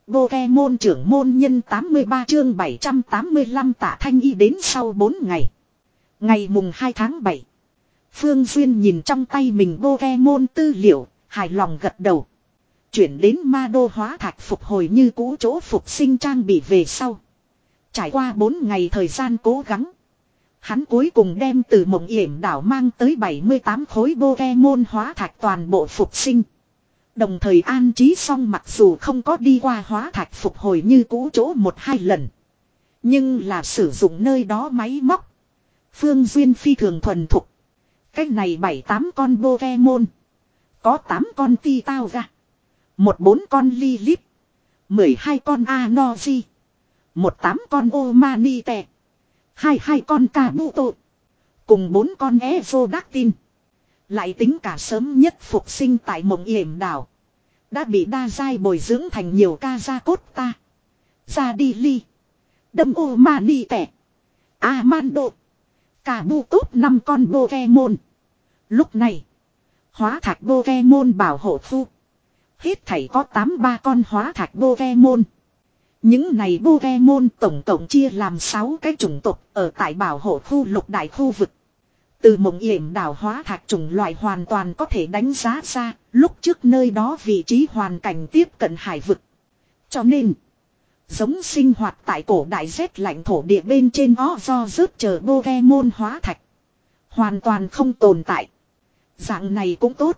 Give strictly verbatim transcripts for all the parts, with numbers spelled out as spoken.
Pokemon trưởng môn nhân tám mươi ba chương bảy trăm tám mươi lăm Tạ Thanh Y đến sau bốn ngày. Ngày mùng hai tháng bảy. Phương Duyên nhìn trong tay mình Pokemon tư liệu, hài lòng gật đầu. Chuyển đến ma đô hóa thạch phục hồi như cũ chỗ phục sinh trang bị về sau. Trải qua bốn ngày thời gian cố gắng. Hắn cuối cùng đem từ mộng yểm đảo mang tới bảy mươi tám khối Pokemon hóa thạch toàn bộ phục sinh. Đồng thời an trí xong mặc dù không có đi qua hóa thạch phục hồi như cũ chỗ một hai lần. Nhưng là sử dụng nơi đó máy móc. Phương Duyên phi thường thuần thục. Cách này bảy tám con Pokemon. Có tám con ti tao ra. Một bốn con Lilip. mười hai con Anoji. Một tám con Omanite. Hai hai con Kabuto. Cùng bốn con Ezodactyl. Lại tính cả sớm nhất phục sinh tại mộng yểm đảo. Đã bị đa giai bồi dưỡng thành nhiều ca gia cốt ta. Ra đi ly. Đâm ô mani tẻ. Amando. Cả bu tốt năm con Pokemon. Lúc này. Hóa thạch Pokemon bảo hộ khu. Hết thảy có tám mươi ba con hóa thạch Pokemon. Những này Pokemon tổng cộng chia làm sáu cái chủng tộc ở tại bảo hộ khu lục đại khu vực. Từ mộng yểm đảo hóa thạch chủng loại hoàn toàn có thể đánh giá ra, lúc trước nơi đó vị trí hoàn cảnh tiếp cận hải vực. Cho nên, giống sinh hoạt tại cổ đại rét lạnh thổ địa bên trên ó do rớt chờ Pokemon hóa thạch. Hoàn toàn không tồn tại. Dạng này cũng tốt.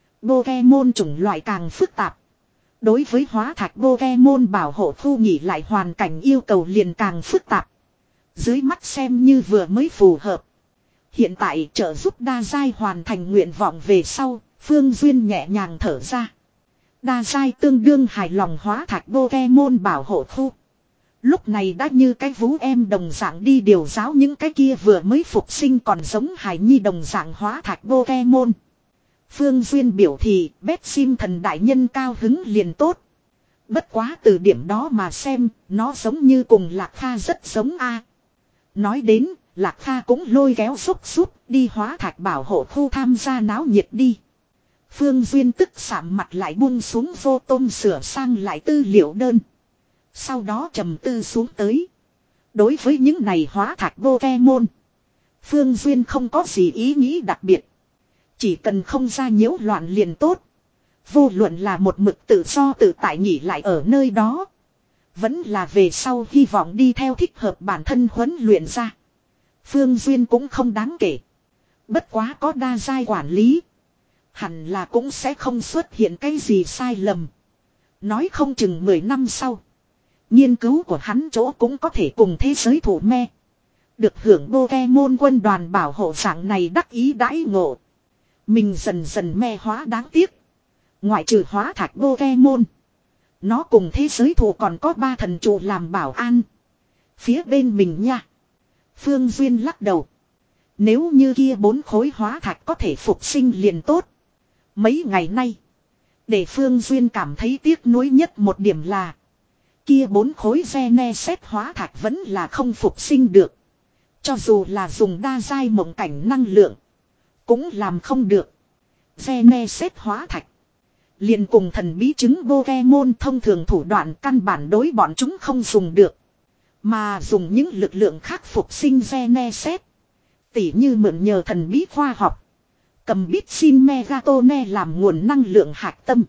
Pokemon chủng loại càng phức tạp. Đối với hóa thạch Pokemon bảo hộ khu nghỉ lại hoàn cảnh yêu cầu liền càng phức tạp. Dưới mắt xem như vừa mới phù hợp. Hiện tại trợ giúp đa giai hoàn thành nguyện vọng về sau, Phương Duyên nhẹ nhàng thở ra. Đa giai tương đương hài lòng hóa thạch Pokemon bảo hộ khu. Lúc này đã như cái vú em đồng dạng đi điều giáo những cái kia vừa mới phục sinh còn giống hài nhi đồng dạng hóa thạch Pokemon. Phương Duyên biểu thị bét sim thần đại nhân cao hứng liền tốt. Bất quá từ điểm đó mà xem, nó giống như cùng Lạc Kha rất giống a. Nói đến, Lạc Kha cũng lôi kéo xúc xúc đi hóa thạch bảo hộ khu tham gia náo nhiệt đi. Phương Duyên tức sạm mặt lại buông xuống vô tôm sửa sang lại tư liệu đơn. Sau đó trầm tư xuống tới. Đối với những này hóa thạch Pokemon, Phương Duyên không có gì ý nghĩ đặc biệt. Chỉ cần không ra nhiễu loạn liền tốt. Vô luận là một mực tự do tự tại nghỉ lại ở nơi đó. Vẫn là về sau hy vọng đi theo thích hợp bản thân huấn luyện ra. Phương Duyên cũng không đáng kể. Bất quá có đa giai quản lý. Hẳn là cũng sẽ không xuất hiện cái gì sai lầm. Nói không chừng mười năm sau. Nghiên cứu của hắn chỗ cũng có thể cùng thế giới thủ me. Được hưởng Pokemon quân đoàn bảo hộ dạng này đắc ý đãi ngộ. Mình dần dần me hóa đáng tiếc. Ngoại trừ hóa thạch Pokemon. Nó cùng thế giới thủ còn có ba thần trụ làm bảo an. Phía bên mình nha. Phương Duyên lắc đầu. Nếu như kia bốn khối hóa thạch có thể phục sinh liền tốt. Mấy ngày nay. Để Phương Duyên cảm thấy tiếc nuối nhất một điểm là. Kia bốn khối Geneset hóa thạch vẫn là không phục sinh được. Cho dù là dùng đa giai mộng cảnh năng lượng. Cũng làm không được. Geneset hóa thạch. Liền cùng thần bí chứng Pokemon thông thường thủ đoạn căn bản đối bọn chúng không dùng được. Mà dùng những lực lượng khác phục sinh Geneset. Tỉ như mượn nhờ thần bí khoa học. Cầm bít xin Megatone làm nguồn năng lượng hạt tâm.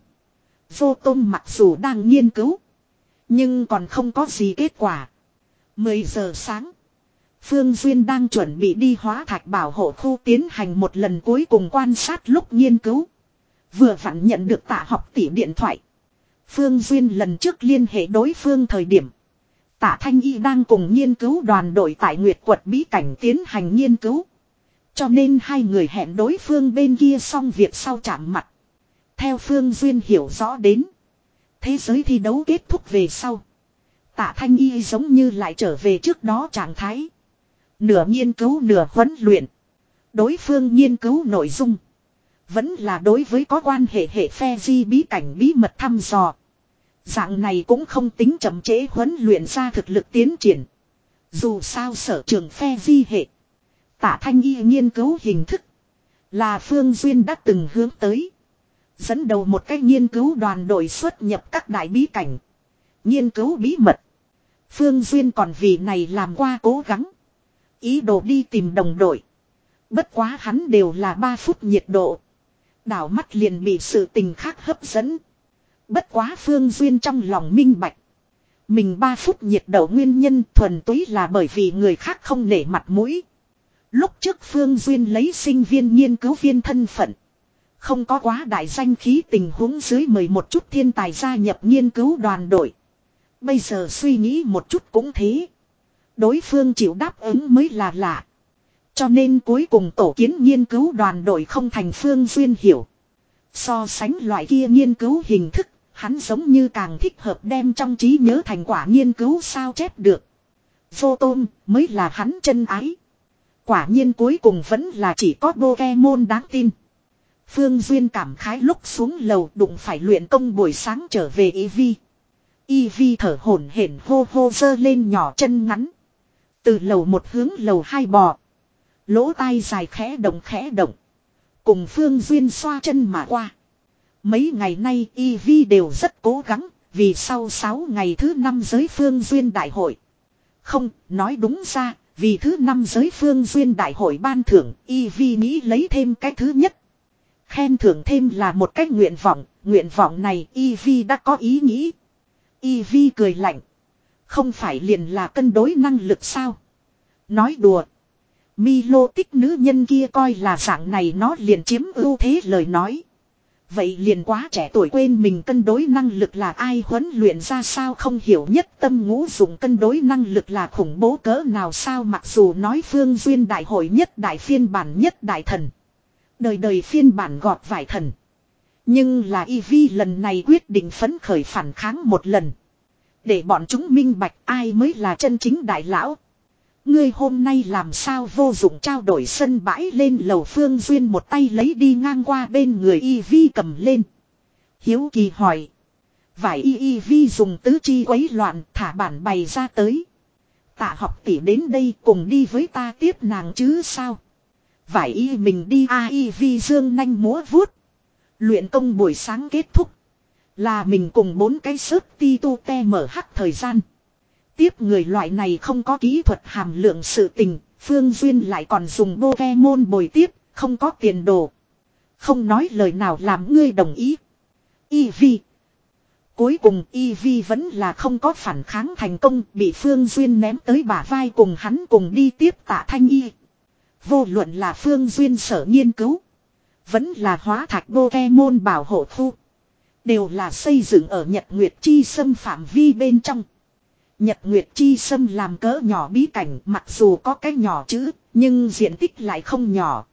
Vô Tôn mặc dù đang nghiên cứu. Nhưng còn không có gì kết quả. mười giờ sáng. Phương Duyên đang chuẩn bị đi hóa thạch bảo hộ khu tiến hành một lần cuối cùng quan sát lúc nghiên cứu. Vừa vặn nhận được Tạ Học tỷ điện thoại. Phương Duyên lần trước liên hệ đối phương thời điểm. Tạ Thanh Y đang cùng nghiên cứu đoàn đội tại Nguyệt Quật bí cảnh tiến hành nghiên cứu. Cho nên hai người hẹn đối phương bên kia xong việc sau chạm mặt. Theo Phương Duyên hiểu rõ đến. Thế giới thi đấu kết thúc về sau. Tạ Thanh Y giống như lại trở về trước đó trạng thái. Nửa nghiên cứu nửa huấn luyện. Đối phương nghiên cứu nội dung. Vẫn là đối với có quan hệ hệ phe di bí cảnh bí mật thăm dò. Dạng này cũng không tính chậm trễ huấn luyện ra thực lực tiến triển. Dù sao sở trường phe di hệ. Tạ Thanh Y nghiên cứu hình thức. Là Phương Duyên đã từng hướng tới. Dẫn đầu một cái nghiên cứu đoàn đội xuất nhập các đại bí cảnh. Nghiên cứu bí mật. Phương Duyên còn vì này làm qua cố gắng. Ý đồ đi tìm đồng đội. Bất quá hắn đều là ba phút nhiệt độ. Đảo mắt liền bị sự tình khác hấp dẫn. Bất quá Phương Duyên trong lòng minh bạch. Mình ba phút nhiệt độ nguyên nhân thuần túy là bởi vì người khác không nể mặt mũi. Lúc trước Phương Duyên lấy sinh viên nghiên cứu viên thân phận. Không có quá đại danh khí tình huống dưới mời một chút thiên tài gia nhập nghiên cứu đoàn đội. Bây giờ suy nghĩ một chút cũng thế. Đối phương chịu đáp ứng mới là lạ. Cho nên cuối cùng tổ kiến nghiên cứu đoàn đội không thành Phương Duyên hiểu. So sánh loại kia nghiên cứu hình thức, hắn giống như càng thích hợp đem trong trí nhớ thành quả nghiên cứu sao chép được. Vô tôm mới là hắn chân ái. Quả nhiên cuối cùng vẫn là chỉ có Pokemon đáng tin. Phương Duyên cảm khái lúc xuống lầu đụng phải luyện công buổi sáng trở về Eevee. Eevee thở hổn hển hô hô giơ lên nhỏ chân ngắn. Từ lầu một hướng lầu hai bò. Lỗ tai dài khẽ động khẽ động. Cùng Phương Duyên xoa chân mà qua. Mấy ngày nay Eevee đều rất cố gắng. Vì sau sáu ngày thứ năm giới Phương Duyên đại hội. Không, nói đúng ra. Vì thứ năm giới Phương Duyên đại hội ban thưởng. Eevee nghĩ lấy thêm cái thứ nhất. Khen thưởng thêm là một cái nguyện vọng. Nguyện vọng này Eevee đã có ý nghĩ. Eevee cười lạnh. Không phải liền là cân đối năng lực sao? Nói đùa. Milo tích nữ nhân kia coi là dạng này nó liền chiếm ưu thế lời nói. Vậy liền quá trẻ tuổi quên mình cân đối năng lực là ai huấn luyện ra sao không hiểu nhất tâm ngũ dụng cân đối năng lực là khủng bố cỡ nào sao mặc dù nói Phương Duyên đại hội nhất đại phiên bản nhất đại thần. Đời đời phiên bản gọt vải thần. Nhưng là Eevee lần này quyết định phấn khởi phản kháng một lần. Để bọn chúng minh bạch ai mới là chân chính đại lão. Ngươi hôm nay làm sao vô dụng trao đổi sân bãi lên lầu Phương Duyên một tay lấy đi ngang qua bên người Eevee cầm lên. Hiếu kỳ hỏi. Vải y Eevee dùng tứ chi quấy loạn thả bản bày ra tới. Tạ học tỷ đến đây cùng đi với ta tiếp nàng chứ sao. Vải y mình đi a Eevee dương nanh múa vuốt. Luyện công buổi sáng kết thúc. Là mình cùng bốn cái sớt ti tu te mở hắc thời gian. Tiếp người loại này không có kỹ thuật hàm lượng sự tình, Phương Duyên lại còn dùng Pokemon bồi tiếp, không có tiền đồ. Không nói lời nào làm ngươi đồng ý. Eevee. Cuối cùng Eevee vẫn là không có phản kháng thành công, bị Phương Duyên ném tới bả vai cùng hắn cùng đi tiếp Tạ Thanh Y. Vô luận là Phương Duyên sở nghiên cứu, vẫn là hóa thạch Pokemon bảo hộ khu. Đều là xây dựng ở Nhật Nguyệt Chi Sâm phạm vi bên trong. Nhật Nguyệt Chi Sâm làm cỡ nhỏ bí cảnh mặc dù có cái nhỏ chữ, nhưng diện tích lại không nhỏ.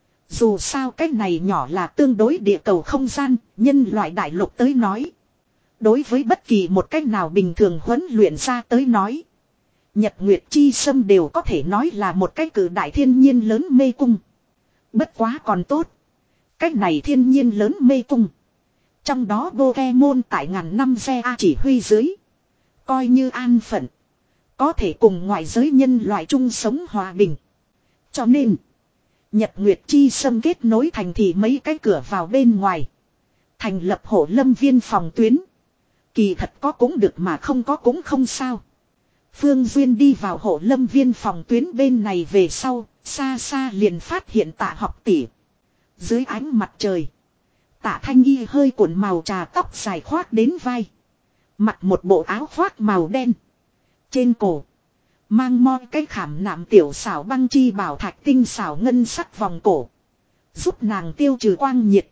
Dù sao cái này nhỏ là tương đối địa cầu không gian, nhân loại đại lục tới nói. Đối với bất kỳ một cách nào bình thường huấn luyện ra tới nói. Nhật Nguyệt Chi Sâm đều có thể nói là một cái cử đại thiên nhiên lớn mê cung. Bất quá còn tốt. Cách này thiên nhiên lớn mê cung. Trong đó Pokemon tại ngàn năm xe A chỉ huy dưới. Coi như an phận. Có thể cùng ngoại giới nhân loại chung sống hòa bình. Cho nên. Nhật Nguyệt Chi Sâm kết nối thành thì mấy cái cửa vào bên ngoài. Thành lập hộ lâm viên phòng tuyến. Kỳ thật có cũng được mà không có cũng không sao. Phương Duyên đi vào hộ lâm viên phòng tuyến bên này về sau. Xa xa liền phát hiện Tạ học tỷ. Dưới ánh mặt trời. Tạ Thanh Y hơi cuộn màu trà tóc dài khoác đến vai. Mặc một bộ áo khoác màu đen. Trên cổ. Mang mo cái khảm nạm tiểu xảo băng chi bảo thạch tinh xảo ngân sắc vòng cổ. Giúp nàng tiêu trừ quang nhiệt.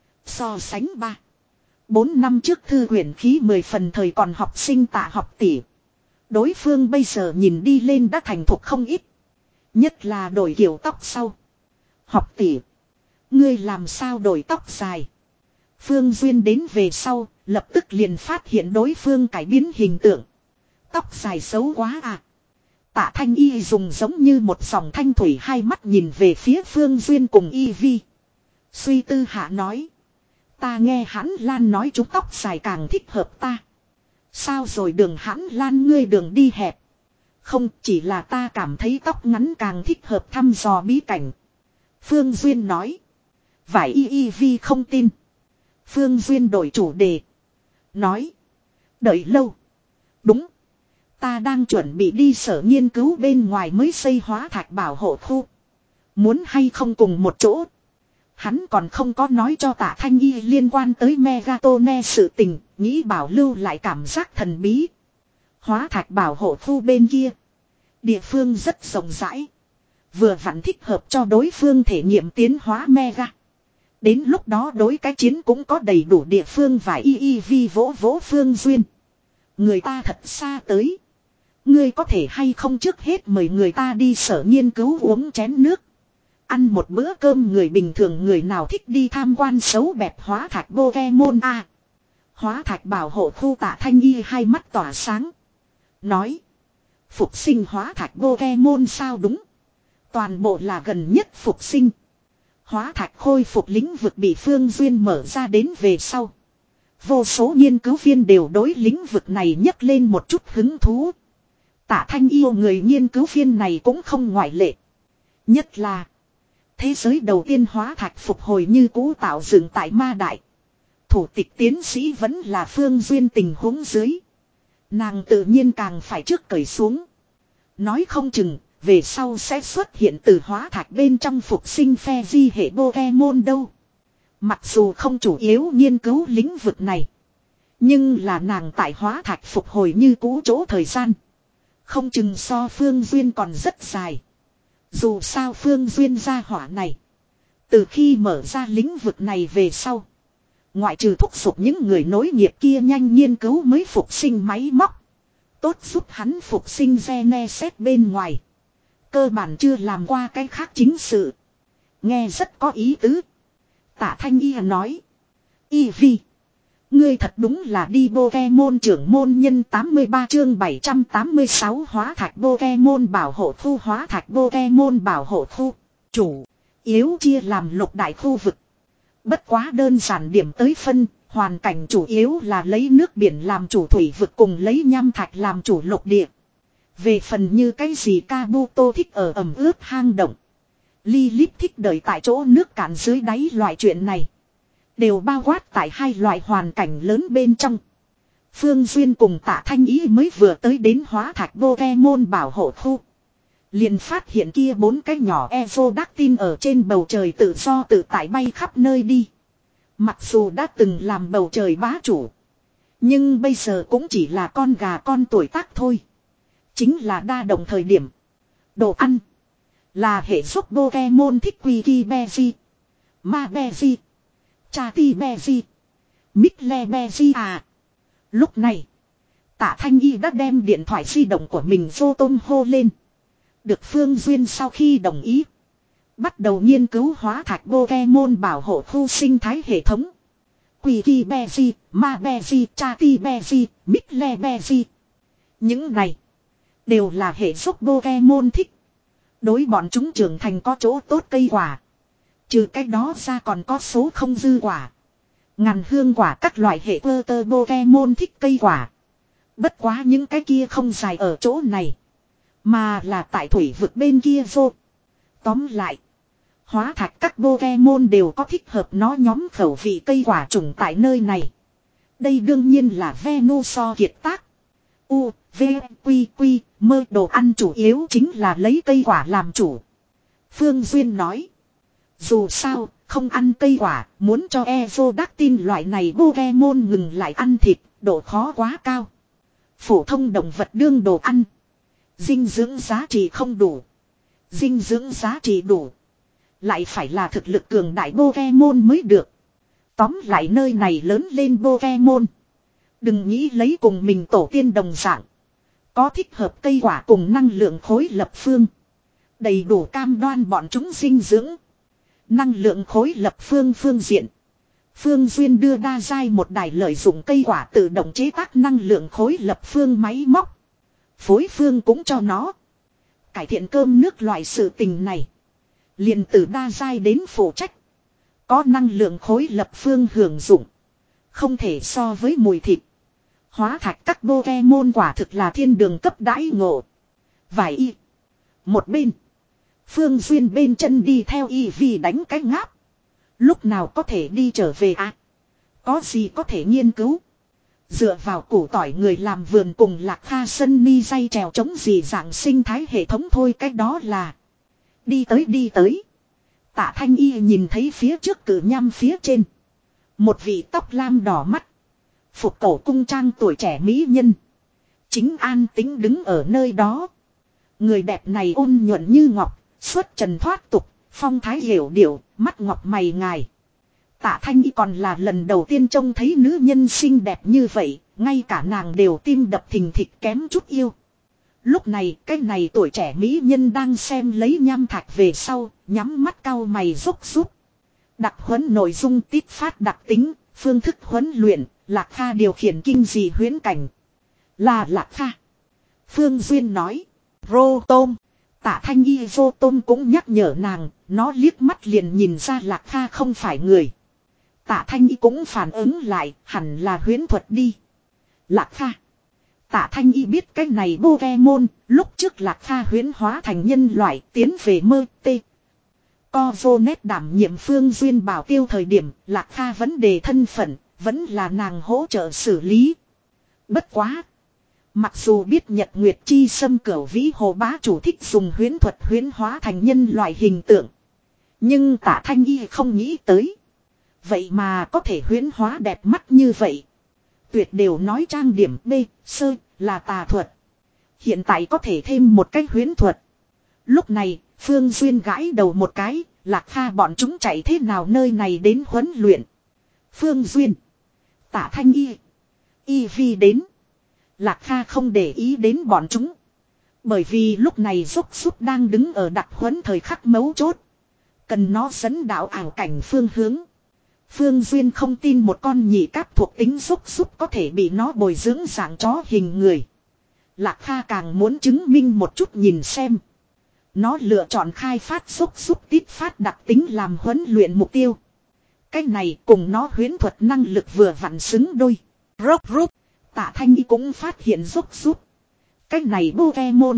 So sánh ba. Bốn năm trước thư quyển khí mười phần thời còn học sinh Tạ học tỷ. Đối phương bây giờ nhìn đi lên đã thành thục không ít. Nhất là đổi kiểu tóc sau. Học tỷ. Ngươi làm sao đổi tóc dài. Phương Duyên đến về sau, lập tức liền phát hiện đối phương cải biến hình tượng. Tóc dài xấu quá à. Tạ Thanh Y dùng giống như một dòng thanh thủy hai mắt nhìn về phía Phương Duyên cùng Eevee. Suy tư hạ nói. Ta nghe Hãn Lan nói chúng tóc dài càng thích hợp ta. Sao rồi đường Hãn Lan ngươi đường đi hẹp. Không chỉ là ta cảm thấy tóc ngắn càng thích hợp thăm dò bí cảnh. Phương Duyên nói. Vải y Eevee không tin. Phương Duyên đổi chủ đề. Nói. Đợi lâu. Đúng. Ta đang chuẩn bị đi sở nghiên cứu bên ngoài mới xây hóa thạch bảo hộ khu. Muốn hay không cùng một chỗ. Hắn còn không có nói cho Tạ Thanh Y liên quan tới Megatone sự tình, nghĩ bảo lưu lại cảm giác thần bí. Hóa thạch bảo hộ khu bên kia. Địa phương rất rộng rãi. Vừa vặn thích hợp cho đối phương thể nghiệm tiến hóa Mega. Đến lúc đó đối cái chiến cũng có đầy đủ địa phương và y y vi vỗ vỗ Phương Duyên. Người ta thật xa tới. Ngươi có thể hay không trước hết mời người ta đi sở nghiên cứu uống chén nước. Ăn một bữa cơm, người bình thường người nào thích đi tham quan xấu bẹp hóa thạch Pokemon a. Hóa thạch bảo hộ khu Tạ Thanh Y hai mắt tỏa sáng. Nói. Phục sinh hóa thạch Pokemon sao đúng. Toàn bộ là gần nhất phục sinh. Hóa thạch khôi phục lĩnh vực bị Phương Duyên mở ra đến về sau. Vô số nghiên cứu viên đều đối lĩnh vực này nhấc lên một chút hứng thú. Tạ Thanh Y người nghiên cứu viên này cũng không ngoại lệ. Nhất là thế giới đầu tiên hóa thạch phục hồi như cũ tạo dựng tại Ma Đại. Thủ tịch tiến sĩ vẫn là Phương Duyên tình huống dưới. Nàng tự nhiên càng phải trước cởi xuống. Nói không chừng, về sau sẽ xuất hiện từ hóa thạch bên trong phục sinh phe di hệ Pokemon đâu. Mặc dù không chủ yếu nghiên cứu lĩnh vực này. Nhưng là nàng tại hóa thạch phục hồi như cũ chỗ thời gian. Không chừng so Phương Duyên còn rất dài. Dù sao Phương Duyên gia hỏa này. Từ khi mở ra lĩnh vực này về sau. Ngoại trừ thúc giục những người nối nghiệp kia nhanh nghiên cứu mới phục sinh máy móc. Tốt giúp hắn phục sinh Geneset bên ngoài. Cơ bản chưa làm qua cái khác chính sự. Nghe rất có ý tứ. Tạ Thanh Y nói. Y Vi. Ngươi thật đúng là đi Pokemon trưởng môn nhân tám mươi ba chương bảy trăm tám mươi sáu hóa thạch Pokemon bảo hộ khu. Hóa thạch Pokemon bảo hộ khu. Chủ yếu chia làm lục đại khu vực. Bất quá đơn giản điểm tới phân, hoàn cảnh chủ yếu là lấy nước biển làm chủ thủy vực cùng lấy nham thạch làm chủ lục địa. Về phần như cái gì Kabuto thích ở ẩm ướt hang động. Lilith thích đợi tại chỗ nước cạn dưới đáy, loại chuyện này. Đều bao quát tại hai loại hoàn cảnh lớn bên trong. Phương Duyên cùng Tạ Thanh Y mới vừa tới đến hóa thạch Pokemon bảo hộ khu. Liền phát hiện kia bốn cái nhỏ Exodactyl ở trên bầu trời tự do tự tại bay khắp nơi đi. Mặc dù đã từng làm bầu trời bá chủ. Nhưng bây giờ cũng chỉ là con gà con tuổi tác thôi. Chính là đa động thời điểm. Đồ ăn. Là hệ xúc Pokemon thích Quikibeji. Mabeji. Chatibeji. Mixlebeji à. Lúc này. Tạ Thanh Y đã đem điện thoại di động của mình vô tôm hô lên. Được Phương Duyên sau khi đồng ý. Bắt đầu nghiên cứu hóa thạch Pokemon bảo hộ khu sinh thái hệ thống. Quikibeji, Mabeji, Chatibeji, Mixlebeji. Những này. Đều là hệ xúc Pokemon thích. Đối bọn chúng trưởng thành có chỗ tốt cây quả. Trừ cách đó ra còn có số không dư quả. Ngàn hương quả các loại hệ cơ tơ Pokemon thích cây quả. Bất quá những cái kia không dài ở chỗ này. Mà là tại thủy vực bên kia vô. Tóm lại. Hóa thạch các Pokemon đều có thích hợp nó nhóm khẩu vị cây quả trùng tại nơi này. Đây đương nhiên là Venusaur kiệt tác. U, V, Quy, Quy, mơ đồ ăn chủ yếu chính là lấy cây quả làm chủ. Phương Duyên nói. Dù sao, không ăn cây quả, muốn cho Exodactyl loại này Pokemon ngừng lại ăn thịt, độ khó quá cao. Phổ thông động vật đương đồ ăn. Dinh dưỡng giá trị không đủ. Dinh dưỡng giá trị đủ. Lại phải là thực lực cường đại Pokemon mới được. Tóm lại nơi này lớn lên Pokemon. Đừng nghĩ lấy cùng mình tổ tiên đồng dạng. Có thích hợp cây quả cùng năng lượng khối lập phương. Đầy đủ cam đoan bọn chúng dinh dưỡng. Năng lượng khối lập phương phương diện. Phương Duyên đưa đa giai một đài lợi dụng cây quả tự động chế tác năng lượng khối lập phương máy móc. Phối phương cũng cho nó. Cải thiện cơm nước loại sự tình này. Liền từ đa giai đến phụ trách. Có năng lượng khối lập phương hưởng dụng. Không thể so với mùi thịt. Hóa thạch các Pokemon quả thực là thiên đường cấp đãi ngộ. Vài y. Một bên. Phương Duyên bên chân đi theo y vì đánh cái ngáp. Lúc nào có thể đi trở về à? Có gì có thể nghiên cứu? Dựa vào củ tỏi người làm vườn cùng Lạc Kha sân ni dây trèo chống gì dạng sinh thái hệ thống thôi, cái đó là. Đi tới đi tới. Tạ Thanh Y nhìn thấy phía trước cử nham phía trên. Một vị tóc lam đỏ mắt. Phục cổ cung trang tuổi trẻ mỹ nhân. Chính an tĩnh đứng ở nơi đó. Người đẹp này ôn nhuận như ngọc, xuất trần thoát tục, phong thái hiểu điệu, mắt ngọc mày ngài. Tạ Thanh Y còn là lần đầu tiên trông thấy nữ nhân xinh đẹp như vậy, ngay cả nàng đều tim đập thình thịch kém chút yêu. Lúc này, cái này tuổi trẻ mỹ nhân đang xem lấy nham thạch về sau, nhắm mắt cau mày rúc rúc. Đặc huấn nội dung tít phát đặc tính, phương thức huấn luyện, Lạc Kha điều khiển kinh dị huyễn cảnh. Là Lạc Kha. Phương Duyên nói. Rô tôm. Tạ Thanh Y rô tôm cũng nhắc nhở nàng, nó liếc mắt liền nhìn ra Lạc Kha không phải người. Tạ Thanh Y cũng phản ứng lại, hẳn là huyễn thuật đi. Lạc Kha. Tạ Thanh Y biết cái này Pokemon, lúc trước Lạc Kha huyễn hóa thành nhân loại tiến về mơ tê. Co vô nét đảm nhiệm Phương Duyên bảo tiêu thời điểm, Lạc Kha vấn đề thân phận, vẫn là nàng hỗ trợ xử lý. Bất quá. Mặc dù biết Nhật Nguyệt Chi Sâm Cửu Vĩ Hồ bá chủ thích dùng huyễn thuật huyễn hóa thành nhân loại hình tượng. Nhưng Tạ Thanh Y không nghĩ tới. Vậy mà có thể huyễn hóa đẹp mắt như vậy. Tuyệt đều nói trang điểm B, sơ, là tà thuật. Hiện tại có thể thêm một cái huyễn thuật. Lúc này, Phương Duyên gãi đầu một cái, Lạc Kha bọn chúng chạy thế nào nơi này đến huấn luyện. Phương Duyên. Tạ Thanh Y. Y Vi đến. Lạc Kha không để ý đến bọn chúng. Bởi vì lúc này Dốc Súp đang đứng ở đặc huấn thời khắc mấu chốt. Cần nó dẫn đạo ảo cảnh phương hướng. Phương Duyên không tin một con nhị cáp thuộc tính Dốc Súp có thể bị nó bồi dưỡng dạng chó hình người. Lạc Kha càng muốn chứng minh một chút nhìn xem. Nó lựa chọn khai phát Dốc Súp tít phát đặc tính làm huấn luyện mục tiêu. Cái này cùng nó huyễn thuật năng lực vừa vặn xứng đôi. Rốc rốc. Tạ Thanh Y cũng phát hiện Dốc Súp. Cái này Pokemon.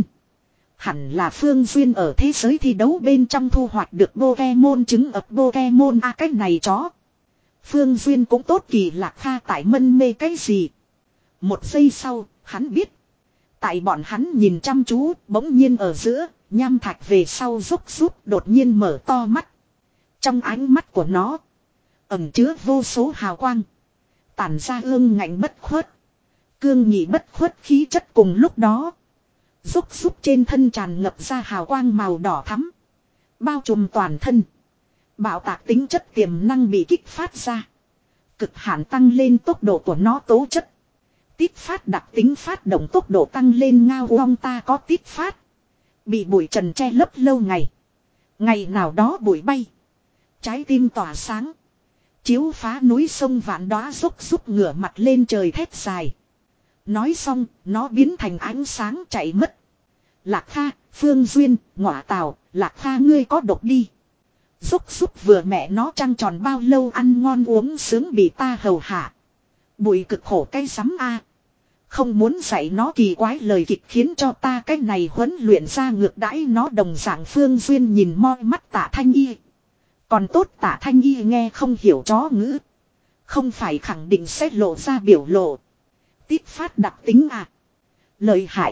Hẳn là Phương Duyên ở thế giới thi đấu bên trong thu hoạch được Pokemon trứng ấp Pokemon. À cái này chó. Phương Duyên cũng tốt kỳ Lạc Kha tại mân mê cái gì. Một giây sau, hắn biết. Tại bọn hắn nhìn chăm chú, bỗng nhiên ở giữa, nham thạch về sau Dốc Súp đột nhiên mở to mắt. Trong ánh mắt của nó, ẩn chứa vô số hào quang. Tản ra ương ngạnh bất khuất. Cương nghị bất khuất khí chất cùng lúc đó. Dốc Súp trên thân tràn ngập ra hào quang màu đỏ thắm. Bao trùm toàn thân. Bạo tạc tính chất tiềm năng bị kích phát ra. Cực hạn tăng lên tốc độ của nó tố chất. Tít phát đặc tính phát động tốc độ tăng lên ngao long ta có tít phát. Bị bụi trần che lấp lâu ngày. Ngày nào đó bụi bay. Trái tim tỏa sáng. Chiếu phá núi sông vạn đóa Dốc Súp ngửa mặt lên trời thét dài. Nói xong, nó biến thành ánh sáng chạy mất. Lạc Kha, Phương Duyên, Ngọa Tào, Lạc Kha ngươi có độc đi. Dốc Súp vừa mẹ nó trăng tròn bao lâu ăn ngon uống sướng bị ta hầu hạ. Bụi cực khổ cái sắm a. Không muốn dạy nó kỳ quái lời kịch khiến cho ta cái này huấn luyện ra ngược đãi nó đồng dạng. Phương Duyên nhìn moi mắt Tạ Thanh Y. Còn tốt Tạ Thanh Y nghe không hiểu chó ngữ. Không phải khẳng định sẽ lộ ra biểu lộ. Tít phát đặc tính à. Lợi hại.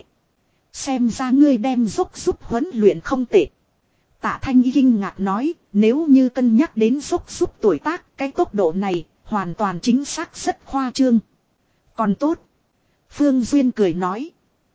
Xem ra ngươi đem Dốc Súp huấn luyện không tệ. Tạ Thanh Y kinh ngạc nói, nếu như cân nhắc đến Dốc Súp tuổi tác, cái tốc độ này, hoàn toàn chính xác rất khoa trương. Còn tốt. Phương Duyên cười nói.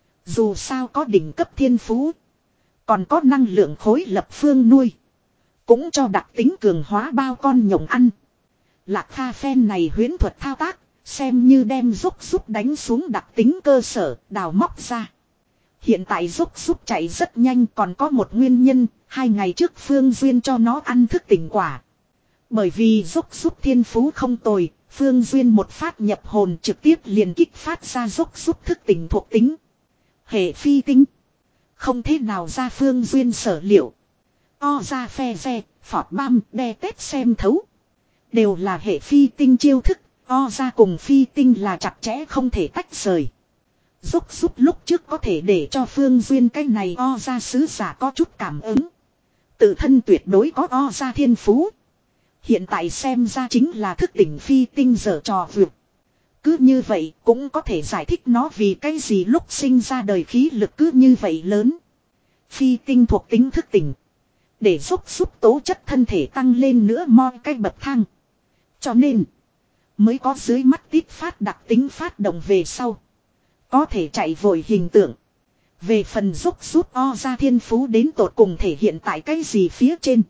Dù sao có đỉnh cấp thiên phú. Còn có năng lượng khối lập phương nuôi. Cũng cho đặc tính cường hóa bao con nhộng ăn. Lạc Kha phen này huyễn thuật thao tác. Xem như đem Dốc Súp đánh xuống đặc tính cơ sở, đào móc ra. Hiện tại Dốc Súp chạy rất nhanh, còn có một nguyên nhân, hai ngày trước Phương Duyên cho nó ăn thức tỉnh quả. Bởi vì Dốc Súp thiên phú không tồi, Phương Duyên một phát nhập hồn trực tiếp liền kích phát ra Dốc Súp thức tỉnh thuộc tính. Hệ phi tinh. Không thế nào ra Phương Duyên sở liệu. O ra phe xe, phọt băm, đe tết xem thấu. Đều là hệ phi tinh chiêu thức. O ra cùng phi tinh là chặt chẽ không thể tách rời. Dốc Súp lúc trước có thể để cho Phương Duyên cái này O ra sứ giả có chút cảm ứng. Tự thân tuyệt đối có O ra thiên phú. Hiện tại xem ra chính là thức tỉnh phi tinh dở trò vượt. Cứ như vậy cũng có thể giải thích nó vì cái gì lúc sinh ra đời khí lực cứ như vậy lớn. Phi tinh thuộc tính thức tỉnh. Để giúp giúp tố chất thân thể tăng lên nữa mo cái bậc thang. Cho nên mới có dưới mắt tít phát đặc tính phát động về sau. Có thể chạy vội hình tượng. Về phần giúp giúp o ra thiên phú đến tột cùng thể hiện tại cái gì phía trên.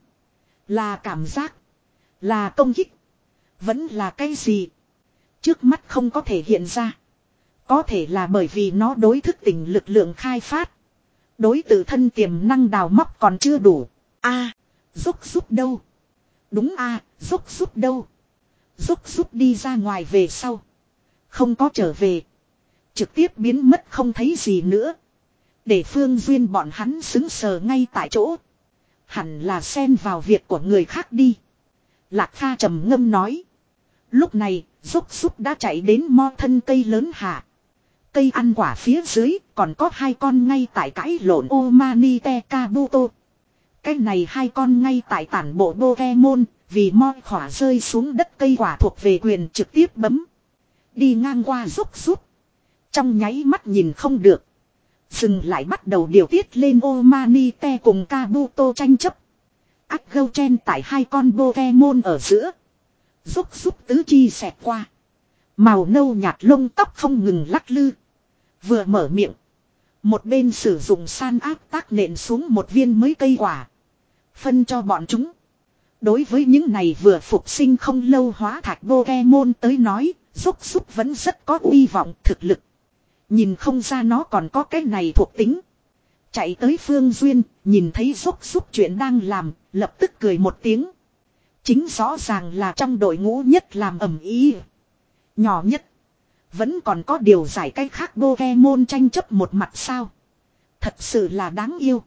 Là cảm giác. Là công kích. Vẫn là cái gì. Trước mắt không có thể hiện ra. Có thể là bởi vì nó đối thức tỉnh lực lượng khai phát. Đối tự thân tiềm năng đào móc còn chưa đủ. A, giúp giúp đâu? Đúng a, giúp giúp đâu? Giúp giúp đi ra ngoài về sau. Không có trở về. Trực tiếp biến mất không thấy gì nữa. Để Phương Duyên bọn hắn xứng sờ ngay tại chỗ. Hẳn là xen vào việc của người khác đi. Lạc Kha trầm ngâm nói. Lúc này, giúp giúp đã chạy đến mo thân cây lớn hạ. Cây ăn quả phía dưới còn có hai con ngay tại cãi lộn Omanite Kabuto. Cái này hai con ngay tại tản bộ Pokemon, vì mo khỏa rơi xuống đất cây quả thuộc về quyền trực tiếp bấm. Đi ngang qua giúp giúp. Trong nháy mắt nhìn không được. Dừng lại bắt đầu điều tiết lên Omanite cùng Kabuto tranh chấp. Ác gâu chen tại hai con Pokemon ở giữa. Giúp giúp tứ chi xẹt qua. Màu nâu nhạt lông tóc không ngừng lắc lư. Vừa mở miệng. Một bên sử dụng san áp tác nện xuống một viên mới cây quả. Phân cho bọn chúng. Đối với những này vừa phục sinh không lâu hóa thạch Pokemon tới nói. Giúp giúp vẫn rất có uy vọng thực lực. Nhìn không ra nó còn có cái này thuộc tính. Chạy tới Phương Duyên. Nhìn thấy giúp giúp chuyện đang làm. Lập tức cười một tiếng. Chính rõ ràng là trong đội ngũ nhất làm ầm ĩ. Nhỏ nhất. Vẫn còn có điều giải cái khác Pokemon tranh chấp một mặt sao. Thật sự là đáng yêu.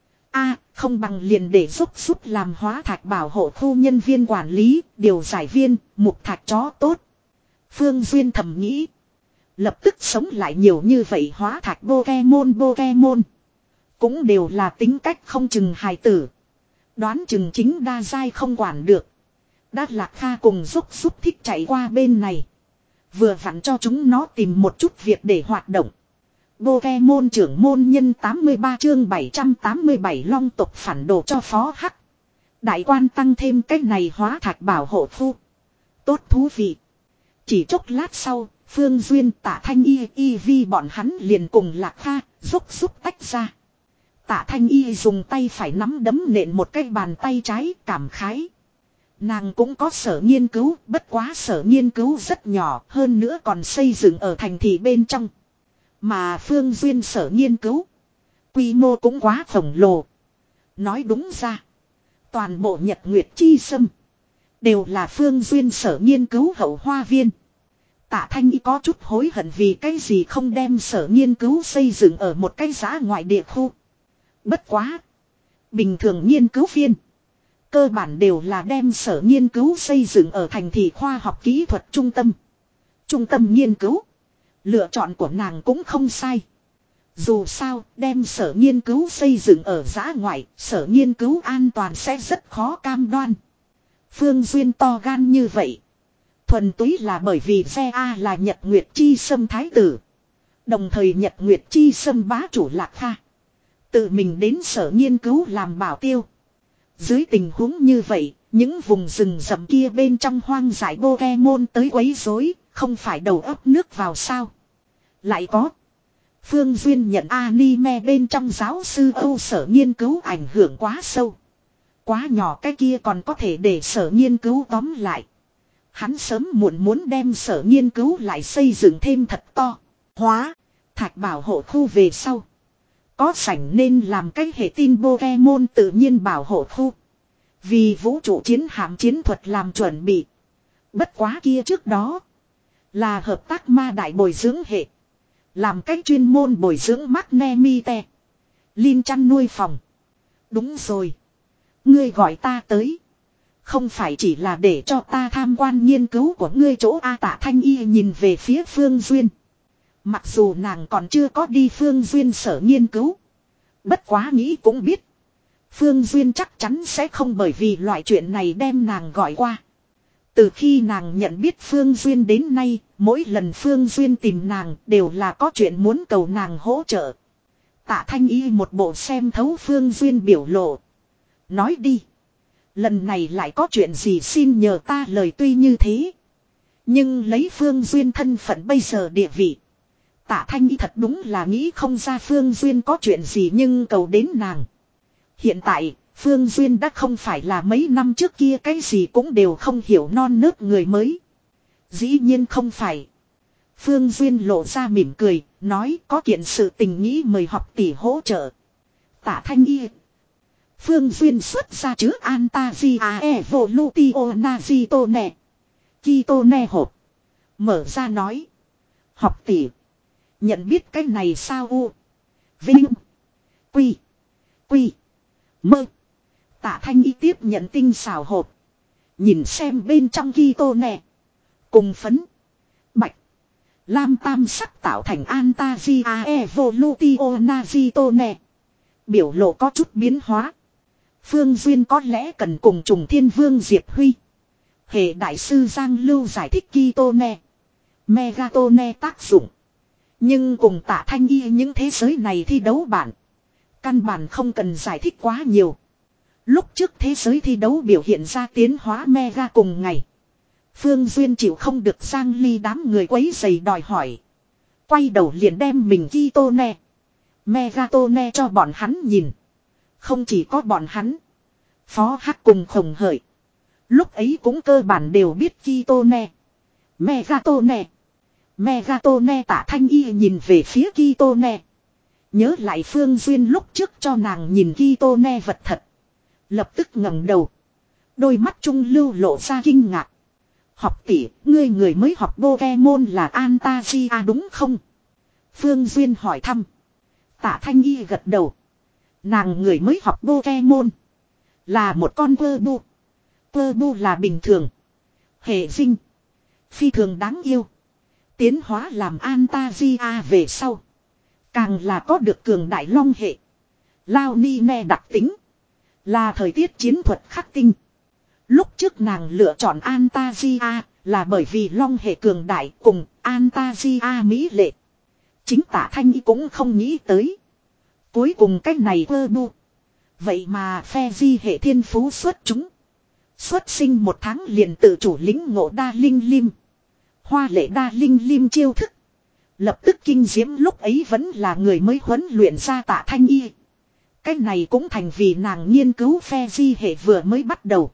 A, không bằng liền để giúp giúp làm hóa thạch bảo hộ khu nhân viên quản lý, điều giải viên, mục thạch chó tốt. Phương Duyên thầm nghĩ. Lập tức sống lại nhiều như vậy hóa thạch Pokemon Pokemon. Cũng đều là tính cách không chừng hài tử. Đoán chừng chính đa giai không quản được. Đã Lạc Kha cùng giúp giúp thích chạy qua bên này. Vừa vặn cho chúng nó tìm một chút việc để hoạt động. Pokemon trưởng môn nhân tám mươi ba chương bảy trăm tám mươi bảy long tộc phản đồ cho phó hắc. Đại quan tăng thêm cách này hóa thạch bảo hộ phu. Tốt thú vị. Chỉ chốc lát sau, Phương Duyên Tạ Thanh Y Y Vi bọn hắn liền cùng Lạc Kha giúp giúp tách ra. Tạ Thanh Y dùng tay phải nắm đấm nện một cái bàn tay trái cảm khái. Nàng cũng có sở nghiên cứu, bất quá sở nghiên cứu rất nhỏ, hơn nữa còn xây dựng ở thành thị bên trong. Mà Phương Duyên sở nghiên cứu, quy mô cũng quá khổng lồ. Nói đúng ra, toàn bộ Nhật Nguyệt Chi Sâm đều là Phương Duyên sở nghiên cứu hậu hoa viên. Tạ Thanh Y có chút hối hận vì cái gì không đem sở nghiên cứu xây dựng ở một cái giá ngoại địa khu. Bất quá, bình thường nghiên cứu viên cơ bản đều là đem sở nghiên cứu xây dựng ở thành thị khoa học kỹ thuật trung tâm. Trung tâm nghiên cứu. Lựa chọn của nàng cũng không sai. Dù sao, đem sở nghiên cứu xây dựng ở giã ngoại, sở nghiên cứu an toàn sẽ rất khó cam đoan. Phương Duyên to gan như vậy. Thuần túy là bởi vì Xe A là Nhật Nguyệt Chi Sâm Thái tử. Đồng thời Nhật Nguyệt Chi Sâm bá chủ Lạc Kha. Tự mình đến sở nghiên cứu làm bảo tiêu. Dưới tình huống như vậy, những vùng rừng rậm kia bên trong hoang dại Pokemon tới quấy rối, không phải đầu ấp nước vào sao. Lại có. Phương Duyên nhận anime bên trong giáo sư Âu sở nghiên cứu ảnh hưởng quá sâu. Quá nhỏ cái kia còn có thể để sở nghiên cứu tóm lại. Hắn sớm muộn muốn đem sở nghiên cứu lại xây dựng thêm thật to. Hóa, thạch bảo hộ khu về sau. Có sảnh nên làm cái hệ tin Pokemon tự nhiên bảo hộ khu. Vì vũ trụ chiến hạm chiến thuật làm chuẩn bị. Bất quá kia trước đó. Là hợp tác ma đại bồi dưỡng hệ. Làm cách chuyên môn bồi dưỡng Magnemite. Linh chăn nuôi phòng. Đúng rồi. Ngươi gọi ta tới. Không phải chỉ là để cho ta tham quan nghiên cứu của ngươi chỗ A. Tạ Thanh Y nhìn về phía Phương Duyên. Mặc dù nàng còn chưa có đi Phương Duyên sở nghiên cứu. Bất quá nghĩ cũng biết. Phương Duyên chắc chắn sẽ không bởi vì loại chuyện này đem nàng gọi qua. Từ khi nàng nhận biết Phương Duyên đến nay, mỗi lần Phương Duyên tìm nàng đều là có chuyện muốn cầu nàng hỗ trợ. Tạ Thanh Y một bộ xem thấu Phương Duyên biểu lộ. Nói đi. Lần này lại có chuyện gì xin nhờ ta, lời tuy như thế. Nhưng lấy Phương Duyên thân phận bây giờ địa vị. Tạ Thanh Y thật đúng là nghĩ không ra Phương Duyên có chuyện gì nhưng cầu đến nàng. Hiện tại, Phương Duyên đã không phải là mấy năm trước kia cái gì cũng đều không hiểu non nớt người mới. Dĩ nhiên không phải. Phương Duyên lộ ra mỉm cười, nói có kiện sự tình nghĩ mời học tỷ hỗ trợ. Tạ Thanh Y. Phương Duyên xuất ra chữ Antasia Evolutio Nazitone. Kitone hộp. Mở ra nói. Học tỷ. Nhận biết cái này sao u. Vinh. Quy. Quy. Mơ. Tạ Thanh Y tiếp nhận tinh xảo hộp. Nhìn xem bên trong Kitone. Cùng phấn. Bạch. Lam tam sắc tạo thành Antasia Evolutio Nazitone. Biểu lộ có chút biến hóa. Phương Duyên có lẽ cần cùng trùng thiên vương Diệp Huy. Hệ đại sư Giang Lưu giải thích Kitone. Megatone tác dụng. Nhưng cùng Tạ Thanh Y những thế giới này thi đấu bản. Căn bản không cần giải thích quá nhiều. Lúc trước thế giới thi đấu biểu hiện ra tiến hóa Mega cùng ngày. Phương Duyên chịu không được Giang Ly đám người quấy giày đòi hỏi. Quay đầu liền đem mình Kitone. Megatone cho bọn hắn nhìn. Không chỉ có bọn hắn. Phó Hắc cùng Khổng Hợi. Lúc ấy cũng cơ bản đều biết Kitone. Megatone. Megatone. Tạ Thanh Y nhìn về phía Kitone. Nhớ lại Phương Duyên lúc trước cho nàng nhìn Kitone vật thật. Lập tức ngẩng đầu. Đôi mắt trung lưu lộ ra kinh ngạc. Học tỷ, ngươi người mới học Pokemon là Antasia đúng không? Phương Duyên hỏi thăm. Tạ Thanh Y gật đầu. Nàng người mới học Pokemon. Là một con Purbu. Purbu là bình thường. Hệ sinh. Phi thường đáng yêu. Tiến hóa làm Antasia về sau. Càng là có được cường đại long hệ. Lao ni ne đặc tính. Là thời tiết chiến thuật khắc tinh. Lúc trước nàng lựa chọn Antasia là bởi vì long hệ cường đại cùng Antasia mỹ lệ. Chính Tạ Thanh Y cũng không nghĩ tới. Cuối cùng cái này Purbu. Vậy mà phe di hệ thiên phú xuất chúng. Xuất sinh một tháng liền tự chủ lĩnh ngộ đa linh lim. Hoa lệ đa linh lim chiêu thức. Lập tức kinh diễm lúc ấy vẫn là người mới huấn luyện ra Tạ Thanh Y. Cái này cũng thành vì nàng nghiên cứu phe di hệ vừa mới bắt đầu.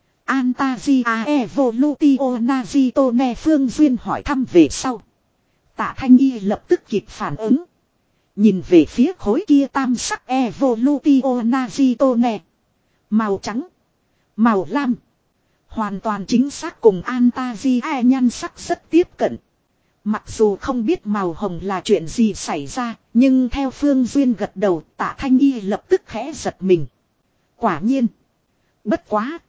Antasia Evolutio Nazitone. Phương Duyên hỏi thăm về sau. Tạ Thanh Y lập tức kịp phản ứng. Nhìn về phía khối kia tam sắc Evolutio Nazitone. Màu trắng. Màu lam. Hoàn toàn chính xác cùng Antasia nhan sắc rất tiếp cận. Mặc dù không biết màu hồng là chuyện gì xảy ra. Nhưng theo Phương Duyên gật đầu, Tạ Thanh Y lập tức khẽ giật mình. Quả nhiên. Bất quá.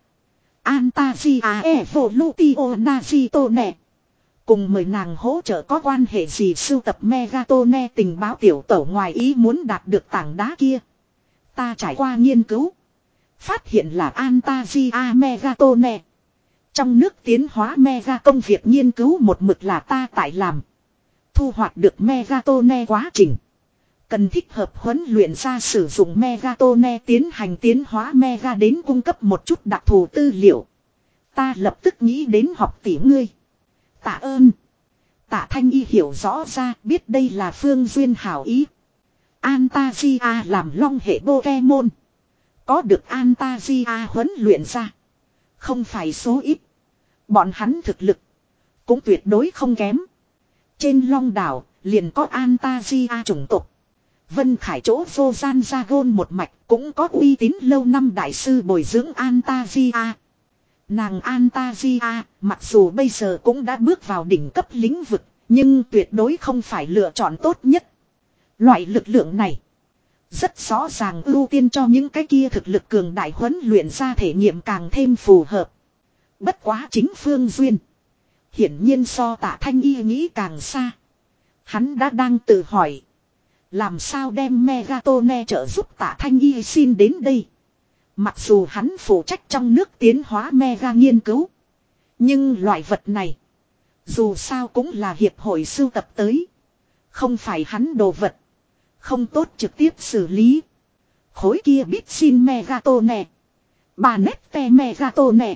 Antasia Evolutio Nazitone. Cùng mời nàng hỗ trợ có quan hệ gì sưu tập Megatone tình báo tiểu tẩu ngoài ý muốn đạt được tảng đá kia. Ta trải qua nghiên cứu. Phát hiện là Antasia Megatone. Trong nước tiến hóa Mega công việc nghiên cứu một mực là ta tại làm. Thu hoạch được Megatone quá trình. Cần thích hợp huấn luyện ra sử dụng Megatone tiến hành tiến hóa Mega đến cung cấp một chút đặc thù tư liệu. Ta lập tức nghĩ đến học tỷ ngươi. Tạ ơn. Tạ Thanh Y hiểu rõ ra biết đây là Phương Duyên hảo ý. Antasia làm long hệ Pokemon. Có được Antasia huấn luyện ra. Không phải số ít. Bọn hắn thực lực. Cũng tuyệt đối không kém. Trên long đảo liền có Antasia chủng tộc. Vân Khải chỗ vô gian ra gôn một mạch cũng có uy tín lâu năm đại sư bồi dưỡng Antasia. Nàng Antasia mặc dù bây giờ cũng đã bước vào đỉnh cấp lĩnh vực. Nhưng tuyệt đối không phải lựa chọn tốt nhất. Loại lực lượng này. Rất rõ ràng ưu tiên cho những cái kia thực lực cường đại huấn luyện ra thể nghiệm càng thêm phù hợp. Bất quá chính Phương Duyên. Hiển nhiên so Tạ Thanh Y nghĩ càng xa. Hắn đã đang tự hỏi. Làm sao đem Megatone trợ giúp Tạ Thanh Y xin đến đây. Mặc dù hắn phụ trách trong nước tiến hóa Mega nghiên cứu. Nhưng loại vật này. Dù sao cũng là hiệp hội sưu tập tới. Không phải hắn đồ vật. Không tốt trực tiếp xử lý. Khối kia biết xin Megatone. Bà Nette Megatone.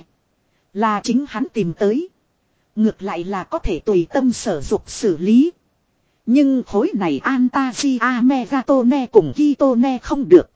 Là chính hắn tìm tới. Ngược lại là có thể tùy tâm sở dục xử lý. Nhưng khối này Antasia Megatone cùng Kitone không được.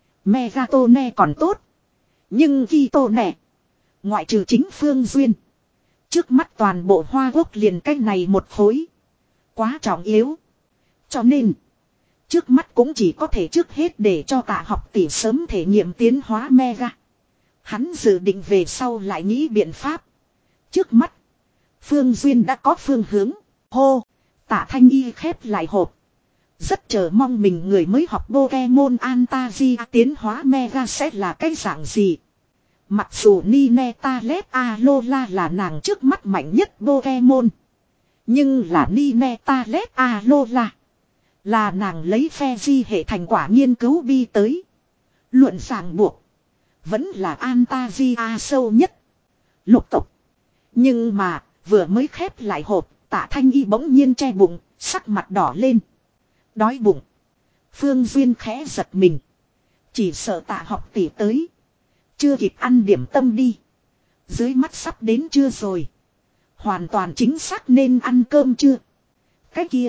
Megatone còn tốt. Nhưng Kitone. Ngoại trừ chính Phương Duyên. Trước mắt toàn bộ Hoa Quốc liền cách này một khối. Quá trọng yếu. Cho nên. Trước mắt cũng chỉ có thể trước hết để cho Tạ Học Tỷ sớm thể nghiệm tiến hóa Mega. Hắn dự định về sau lại nghĩ biện pháp. Trước mắt. Phương Duyên đã có phương hướng. Hô. Tạ Thanh Y khép lại hộp. Rất chờ mong mình người mới học Pokemon Antasia tiến hóa Mega sẽ là cái dạng gì. Mặc dù Nineta Lep Alola là nàng trước mắt mạnh nhất Pokemon. Nhưng là Nineta Lep Alola. Là nàng lấy phe di hệ thành quả nghiên cứu bi tới. Luận ràng buộc. Vẫn là Antasia sâu nhất. Lục tục. Nhưng mà vừa mới khép lại hộp. Tạ Thanh Y bỗng nhiên che bụng. Sắc mặt đỏ lên. Đói bụng. Phương Duyên khẽ giật mình. Chỉ sợ Tạ Học Tỷ tới. Chưa kịp ăn điểm tâm đi. Dưới mắt sắp đến trưa rồi. Hoàn toàn chính xác nên ăn cơm chưa. Cái kia.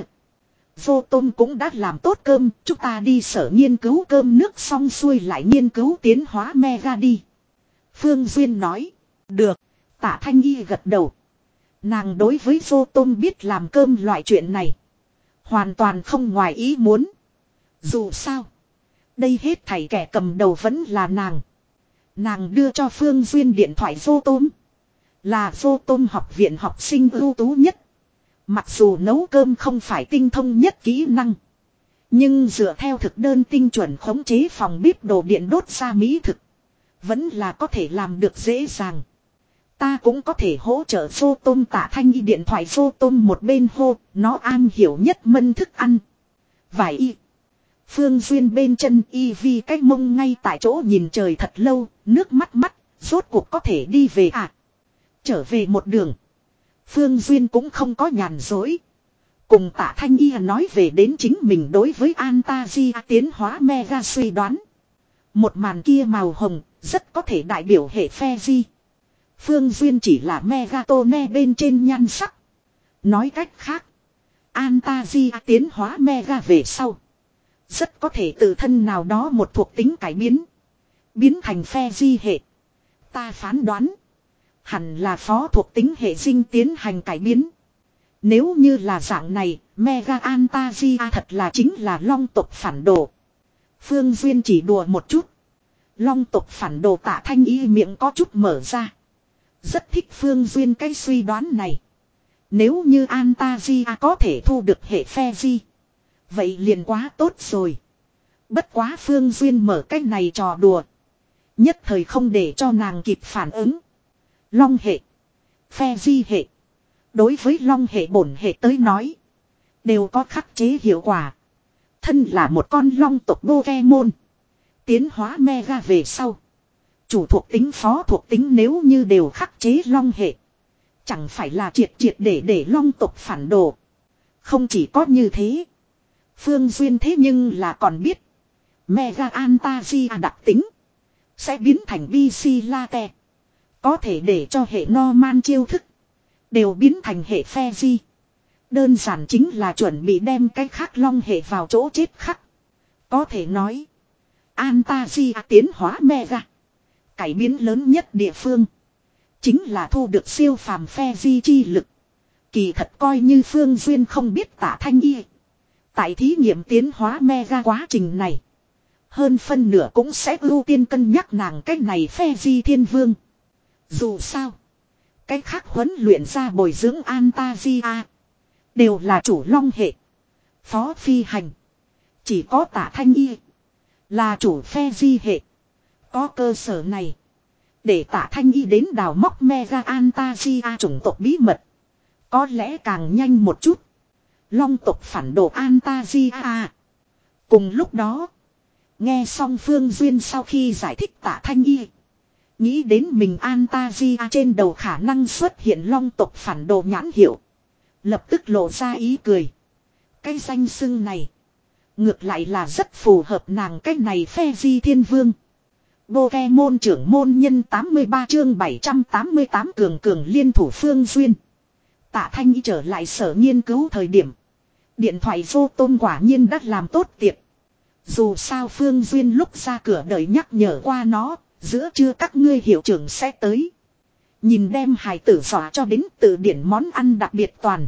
Vô Tôm cũng đã làm tốt cơm. Chúng ta đi sở nghiên cứu cơm nước xong xuôi lại nghiên cứu tiến hóa Mega đi. Phương Duyên nói. Được. Tạ Thanh Y gật đầu. Nàng đối với Vô Tôm biết làm cơm loại chuyện này. Hoàn toàn không ngoài ý muốn. Dù sao. Đây hết thảy kẻ cầm đầu vẫn là nàng. Nàng đưa cho Phương Duyên điện thoại Vô Tôm. Là Vô Tôm học viện học sinh ưu tú nhất. Mặc dù nấu cơm không phải tinh thông nhất kỹ năng. Nhưng dựa theo thực đơn tinh chuẩn khống chế phòng bếp đồ điện đốt ra mỹ thực. Vẫn là có thể làm được dễ dàng. Ta cũng có thể hỗ trợ Vô Tôm. Tạ Thanh Y điện thoại Vô Tôm một bên hô. Nó am hiểu nhất mân thức ăn. Vài y. Phương Duyên bên chân y vi cách mông ngay tại chỗ nhìn trời thật lâu. Nước mắt mắt. Rốt cuộc có thể đi về à. Trở về một đường. Phương Duyên cũng không có nhàn dối. Cùng Tạ Thanh Y nói về đến chính mình đối với Antasia tiến hóa Mega suy đoán. Một màn kia màu hồng, rất có thể đại biểu hệ phe di. Phương Duyên chỉ là Megatone bên trên nhan sắc. Nói cách khác, Antasia tiến hóa Mega về sau. Rất có thể tự thân nào đó một thuộc tính cải biến. Biến thành phe di hệ. Ta phán đoán. Hẳn là phó thuộc tính hệ sinh tiến hành cải biến. Nếu như là dạng này, Mega Antasia thật là chính là long tộc phản đồ. Phương Duyên chỉ đùa một chút. Long tộc phản đồ. Tạ Thanh Y miệng có chút mở ra. Rất thích Phương Duyên cái suy đoán này. Nếu như Antasia có thể thu được hệ phe di. Vậy liền quá tốt rồi. Bất quá Phương Duyên mở cái này trò đùa. Nhất thời không để cho nàng kịp phản ứng. Long hệ. Phe di hệ. Đối với long hệ bổn hệ tới nói. Đều có khắc chế hiệu quả. Thân là một con long tộc Pokemon. Tiến hóa Mega về sau. Chủ thuộc tính phó thuộc tính nếu như đều khắc chế long hệ. Chẳng phải là triệt triệt để để long tộc phản đồ. Không chỉ có như thế. Phương Duyên thế nhưng là còn biết. Mega Antasia đặc tính. Sẽ biến thành Bicilate. Có thể để cho hệ Norman chiêu thức. Đều biến thành hệ phe di. Đơn giản chính là chuẩn bị đem cái khác long hệ vào chỗ chết khắc. Có thể nói. Antasia tiến hóa Mega. Cải biến lớn nhất địa phương. Chính là thu được siêu phàm phe di chi lực. Kỳ thật coi như Phương Duyên không biết Tạ Thanh Y. Tại thí nghiệm tiến hóa Mega quá trình này. Hơn phân nửa cũng sẽ ưu tiên cân nhắc nàng cách này phe di thiên vương. Dù sao. Cái khác huấn luyện ra bồi dưỡng Antasia. Đều là chủ long hệ. Phó phi hành. Chỉ có Tạ Thanh Y. Là chủ phe di hệ. Có cơ sở này. Để Tạ Thanh Y đến đào móc Mega Antasia chủng tộc bí mật. Có lẽ càng nhanh một chút. Long tộc phản đồ Antasia. Cùng lúc đó. Nghe xong Phương Duyên sau khi giải thích Tạ Thanh Y. Nghĩ đến mình Antasia trên đầu khả năng xuất hiện long tộc phản đồ nhãn hiệu. Lập tức lộ ra ý cười. Cái danh xưng này. Ngược lại là rất phù hợp nàng cái này phe di thiên vương. Pokemon trưởng môn nhân tám mươi ba chương bảy trăm tám mươi tám cường cường liên thủ Phương Duyên. Tạ Thanh Y trở lại sở nghiên cứu thời điểm. Điện thoại vô tôn quả nhiên đã làm tốt tiệc. Dù sao Phương Duyên lúc ra cửa đợi nhắc nhở qua nó. Giữa trưa các ngươi hiệu trưởng sẽ tới. Nhìn đem hài tử dọa cho đến từ điển món ăn đặc biệt toàn.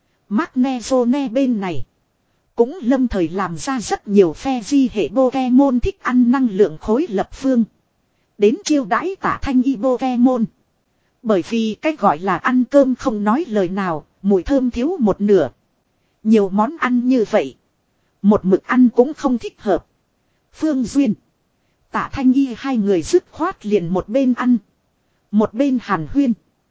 Magnezone bên này. Cũng lâm thời làm ra rất nhiều phe di hệ Pokemon thích ăn năng lượng khối lập phương. Đến chiêu đãi Tạ Thanh Y Pokemon. Bởi vì cách gọi là ăn cơm không nói lời nào, mùi thơm thiếu một nửa. Nhiều món ăn như vậy. Một mực ăn cũng không thích hợp. Phương Duyên. Tạ Thanh Y hai người dứt khoát liền một bên ăn. Một bên hàn huyên.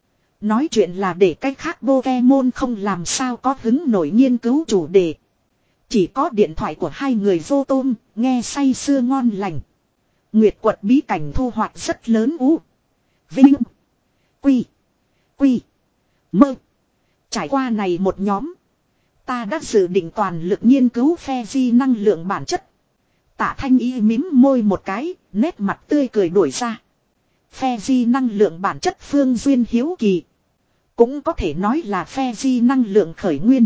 Nói chuyện là để cách khác Pokemon không làm sao có hứng nổi nghiên cứu chủ đề. Chỉ có điện thoại của hai người vô tôm, nghe say sưa ngon lành. Nguyệt quật bí cảnh thu hoạch rất lớn ú. Vinh. Quy. Quy. Mơ. Trải qua này một nhóm. Ta đã dự định toàn lực nghiên cứu phe di năng lượng bản chất. Tạ Thanh Y mím môi một cái, nét mặt tươi cười đổi ra. Phe di năng lượng bản chất Phương Duyên hiếu kỳ. Cũng có thể nói là phe di năng lượng khởi nguyên.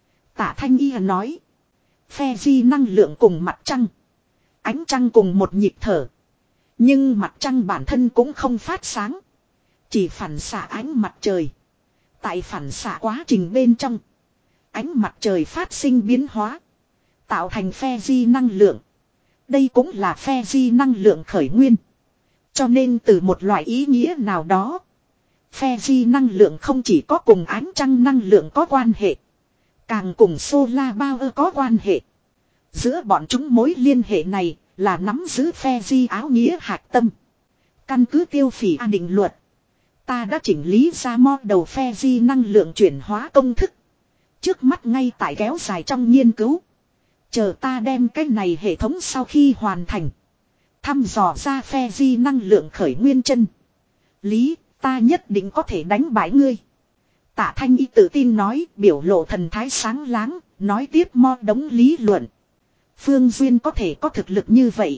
Tạ Thanh Y nói. Phe di năng lượng cùng mặt trăng. Ánh trăng cùng một nhịp thở. Nhưng mặt trăng bản thân cũng không phát sáng. Chỉ phản xạ ánh mặt trời. Tại phản xạ quá trình bên trong. Ánh mặt trời phát sinh biến hóa. Tạo thành phe di năng lượng. Đây cũng là phe di năng lượng khởi nguyên. Cho nên từ một loại ý nghĩa nào đó. Phe di năng lượng không chỉ có cùng ánh trăng năng lượng có quan hệ. Càng cùng solar power có quan hệ. Giữa bọn chúng mối liên hệ này là nắm giữ phe di áo nghĩa hạt tâm. Căn cứ tiêu phỉ A định luật. Ta đã chỉnh lý ra mo đầu phe di năng lượng chuyển hóa công thức. Trước mắt ngay tại kéo dài trong nghiên cứu. Chờ ta đem cái này hệ thống sau khi hoàn thành. Thăm dò ra phe di năng lượng khởi nguyên chân. Lý, ta nhất định có thể đánh bại ngươi. Tạ Thanh Y tự tin nói, biểu lộ thần thái sáng láng, nói tiếp mo đống lý luận. Phương Duyên có thể có thực lực như vậy.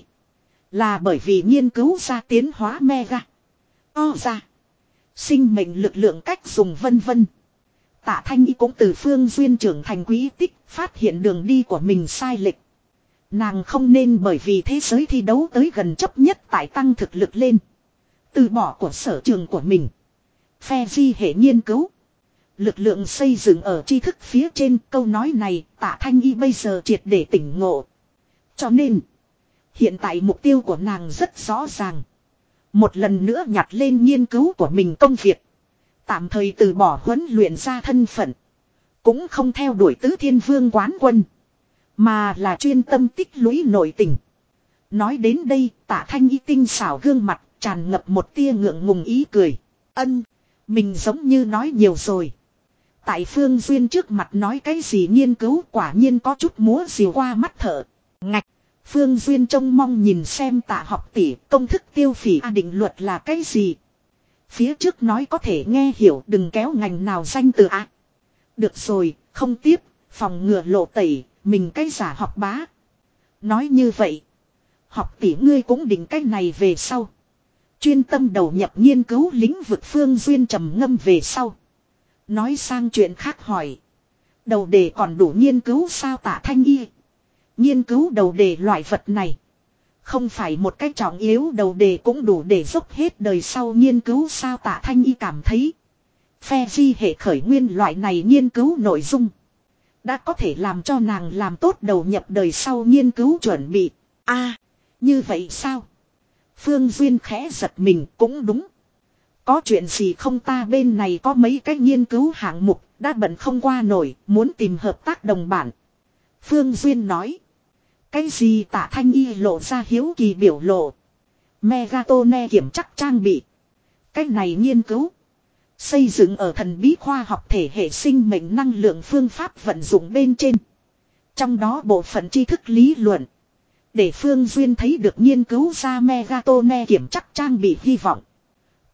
Là bởi vì nghiên cứu ra tiến hóa mega. O ra. Sinh mệnh lực lượng cách dùng vân vân. Tạ Thanh Y cũng từ Phương Duyên trưởng thành quý tích, phát hiện đường đi của mình sai lệch. Nàng không nên bởi vì thế giới thi đấu tới gần chấp nhất tại tăng thực lực lên. Từ bỏ của sở trường của mình. Phe di hệ nghiên cứu. Lực lượng xây dựng ở tri thức phía trên, câu nói này Tạ Thanh Y bây giờ triệt để tỉnh ngộ. Cho nên, hiện tại mục tiêu của nàng rất rõ ràng. Một lần nữa nhặt lên nghiên cứu của mình công việc. Tạm thời từ bỏ huấn luyện ra thân phận. Cũng không theo đuổi tứ thiên vương quán quân. Mà là chuyên tâm tích lũy nội tình. Nói đến đây, Tạ Thanh Y tinh xảo gương mặt tràn ngập một tia ngượng ngùng ý cười. Ân, mình giống như nói nhiều rồi. Tại Phương Duyên trước mặt nói cái gì nghiên cứu quả nhiên có chút múa rìu qua mắt thở. Ngạch, Phương Duyên trông mong nhìn xem Tạ học tỷ công thức tiêu phỉ A định luật là cái gì. Phía trước nói có thể nghe hiểu, đừng kéo ngành nào danh từ A. Được rồi, không tiếp, phòng ngừa lộ tẩy, mình cái giả học bá. Nói như vậy, học tỷ ngươi cũng định cái này về sau. Chuyên tâm đầu nhập nghiên cứu lĩnh vực. Phương Duyên trầm ngâm về sau. Nói sang chuyện khác hỏi. Đầu đề còn đủ nghiên cứu sao Tạ Thanh Y? Nghiên cứu đầu đề loại vật này. Không phải một cách trọng yếu, đầu đề cũng đủ để dốc hết đời sau nghiên cứu sao Tạ Thanh Y cảm thấy. Phe di hệ khởi nguyên loại này nghiên cứu nội dung. Đã có thể làm cho nàng làm tốt đầu nhập đời sau nghiên cứu chuẩn bị. a à, như vậy sao? Phương Duyên khẽ giật mình, cũng đúng. Có chuyện gì không, ta bên này có mấy cái nghiên cứu hạng mục, đã bận không qua nổi, muốn tìm hợp tác đồng bản. Phương Duyên nói. Cái gì? Tạ Thanh Y lộ ra hiếu kỳ biểu lộ. Megatone kiểm chắc trang bị. Cái này nghiên cứu. Xây dựng ở thần bí khoa học thể hệ sinh mệnh năng lượng phương pháp vận dụng bên trên. Trong đó bộ phận tri thức lý luận. Để Phương Duyên thấy được nghiên cứu ra Megatone kiểm chắc trang bị hy vọng.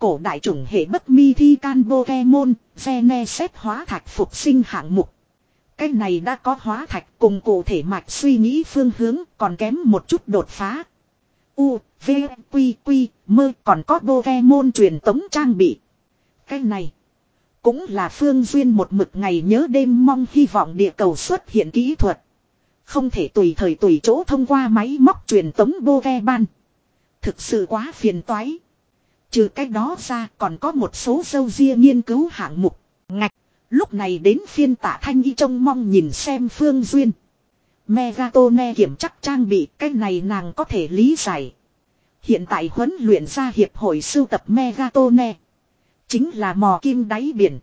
Cổ đại chủng hệ bất mi thi can Pokemon, Geneset hóa thạch phục sinh hạng mục. Cái này đã có hóa thạch cùng cụ thể mạch suy nghĩ phương hướng còn kém một chút đột phá. U, V, Quy, Quy, mơ còn có Pokemon truyền tống trang bị. Cái này cũng là Phương Duyên một mực ngày nhớ đêm mong hy vọng địa cầu xuất hiện kỹ thuật. Không thể tùy thời tùy chỗ thông qua máy móc truyền tống Pokemon. Thực sự quá phiền toái. Trừ cái đó ra còn có một số dâu ria nghiên cứu hạng mục. Ngạch, lúc này đến phiên Tạ Thanh Y trông mong nhìn xem Phương Duyên. Megatone kiểm chắc trang bị, cái này nàng có thể lý giải. Hiện tại huấn luyện ra hiệp hội sưu tập Megatone. Chính là mò kim đáy biển.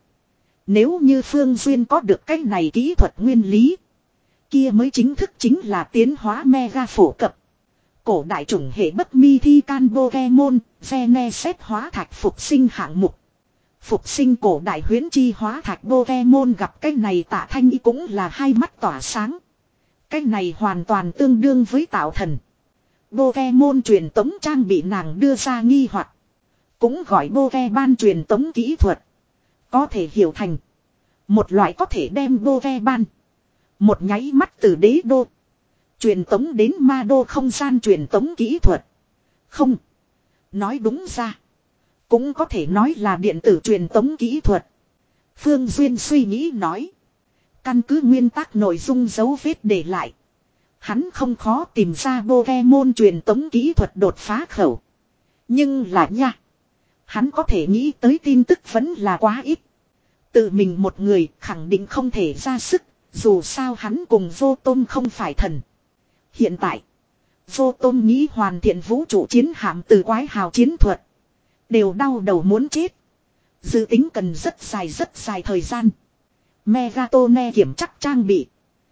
Nếu như Phương Duyên có được cái này kỹ thuật nguyên lý. Kia mới chính thức chính là tiến hóa mega phổ cập. Cổ đại chủng hệ bất mi thi can Pokemon, Geneset hóa thạch phục sinh hạng mục. Phục sinh cổ đại huyễn chi hóa thạch Pokemon gặp cái này Tạ Thanh Y cũng là hai mắt tỏa sáng. Cái này hoàn toàn tương đương với tạo thần. Pokemon truyền tống trang bị nàng đưa ra nghi hoặc. Cũng gọi Pokemon truyền tống kỹ thuật. Có thể hiểu thành một loại có thể đem Pokemon một nháy mắt từ đế đô truyền tống đến ma đô không gian truyền tống kỹ thuật. Không. Nói đúng ra. Cũng có thể nói là điện tử truyền tống kỹ thuật. Phương Duyên suy nghĩ nói. Căn cứ nguyên tắc nội dung dấu vết để lại. Hắn không khó tìm ra Pokemon truyền tống kỹ thuật đột phá khẩu. Nhưng là nha. Hắn có thể nghĩ tới tin tức vẫn là quá ít. Tự mình một người khẳng định không thể ra sức. Dù sao hắn cùng Vô Tôn không phải thần. Hiện tại. Vô Tôn nghĩ hoàn thiện vũ trụ chiến hạm từ quái hào chiến thuật. Đều đau đầu muốn chết. Dự tính cần rất dài rất dài thời gian. Megatone kiểm chắc trang bị.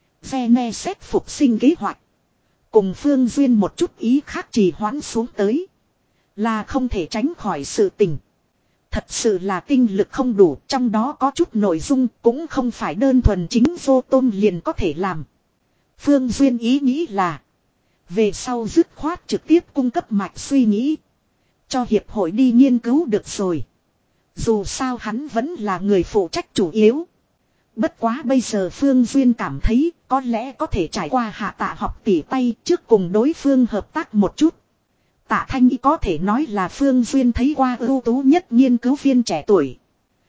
Geneset phục sinh kế hoạch. Cùng Phương Duyên một chút ý khác trì hoãn xuống tới. Là không thể tránh khỏi sự tình. Thật sự là tinh lực không đủ. Trong đó có chút nội dung cũng không phải đơn thuần chính Vô Tôn liền có thể làm. Phương Duyên ý nghĩ là. Về sau dứt khoát trực tiếp cung cấp mạch suy nghĩ. Cho hiệp hội đi nghiên cứu được rồi. Dù sao hắn vẫn là người phụ trách chủ yếu. Bất quá bây giờ Phương Duyên cảm thấy có lẽ có thể trải qua hạ Tạ học tỉ tay trước cùng đối phương hợp tác một chút. Tạ Thanh Y có thể nói là Phương Duyên thấy qua ưu tú nhất nghiên cứu viên trẻ tuổi.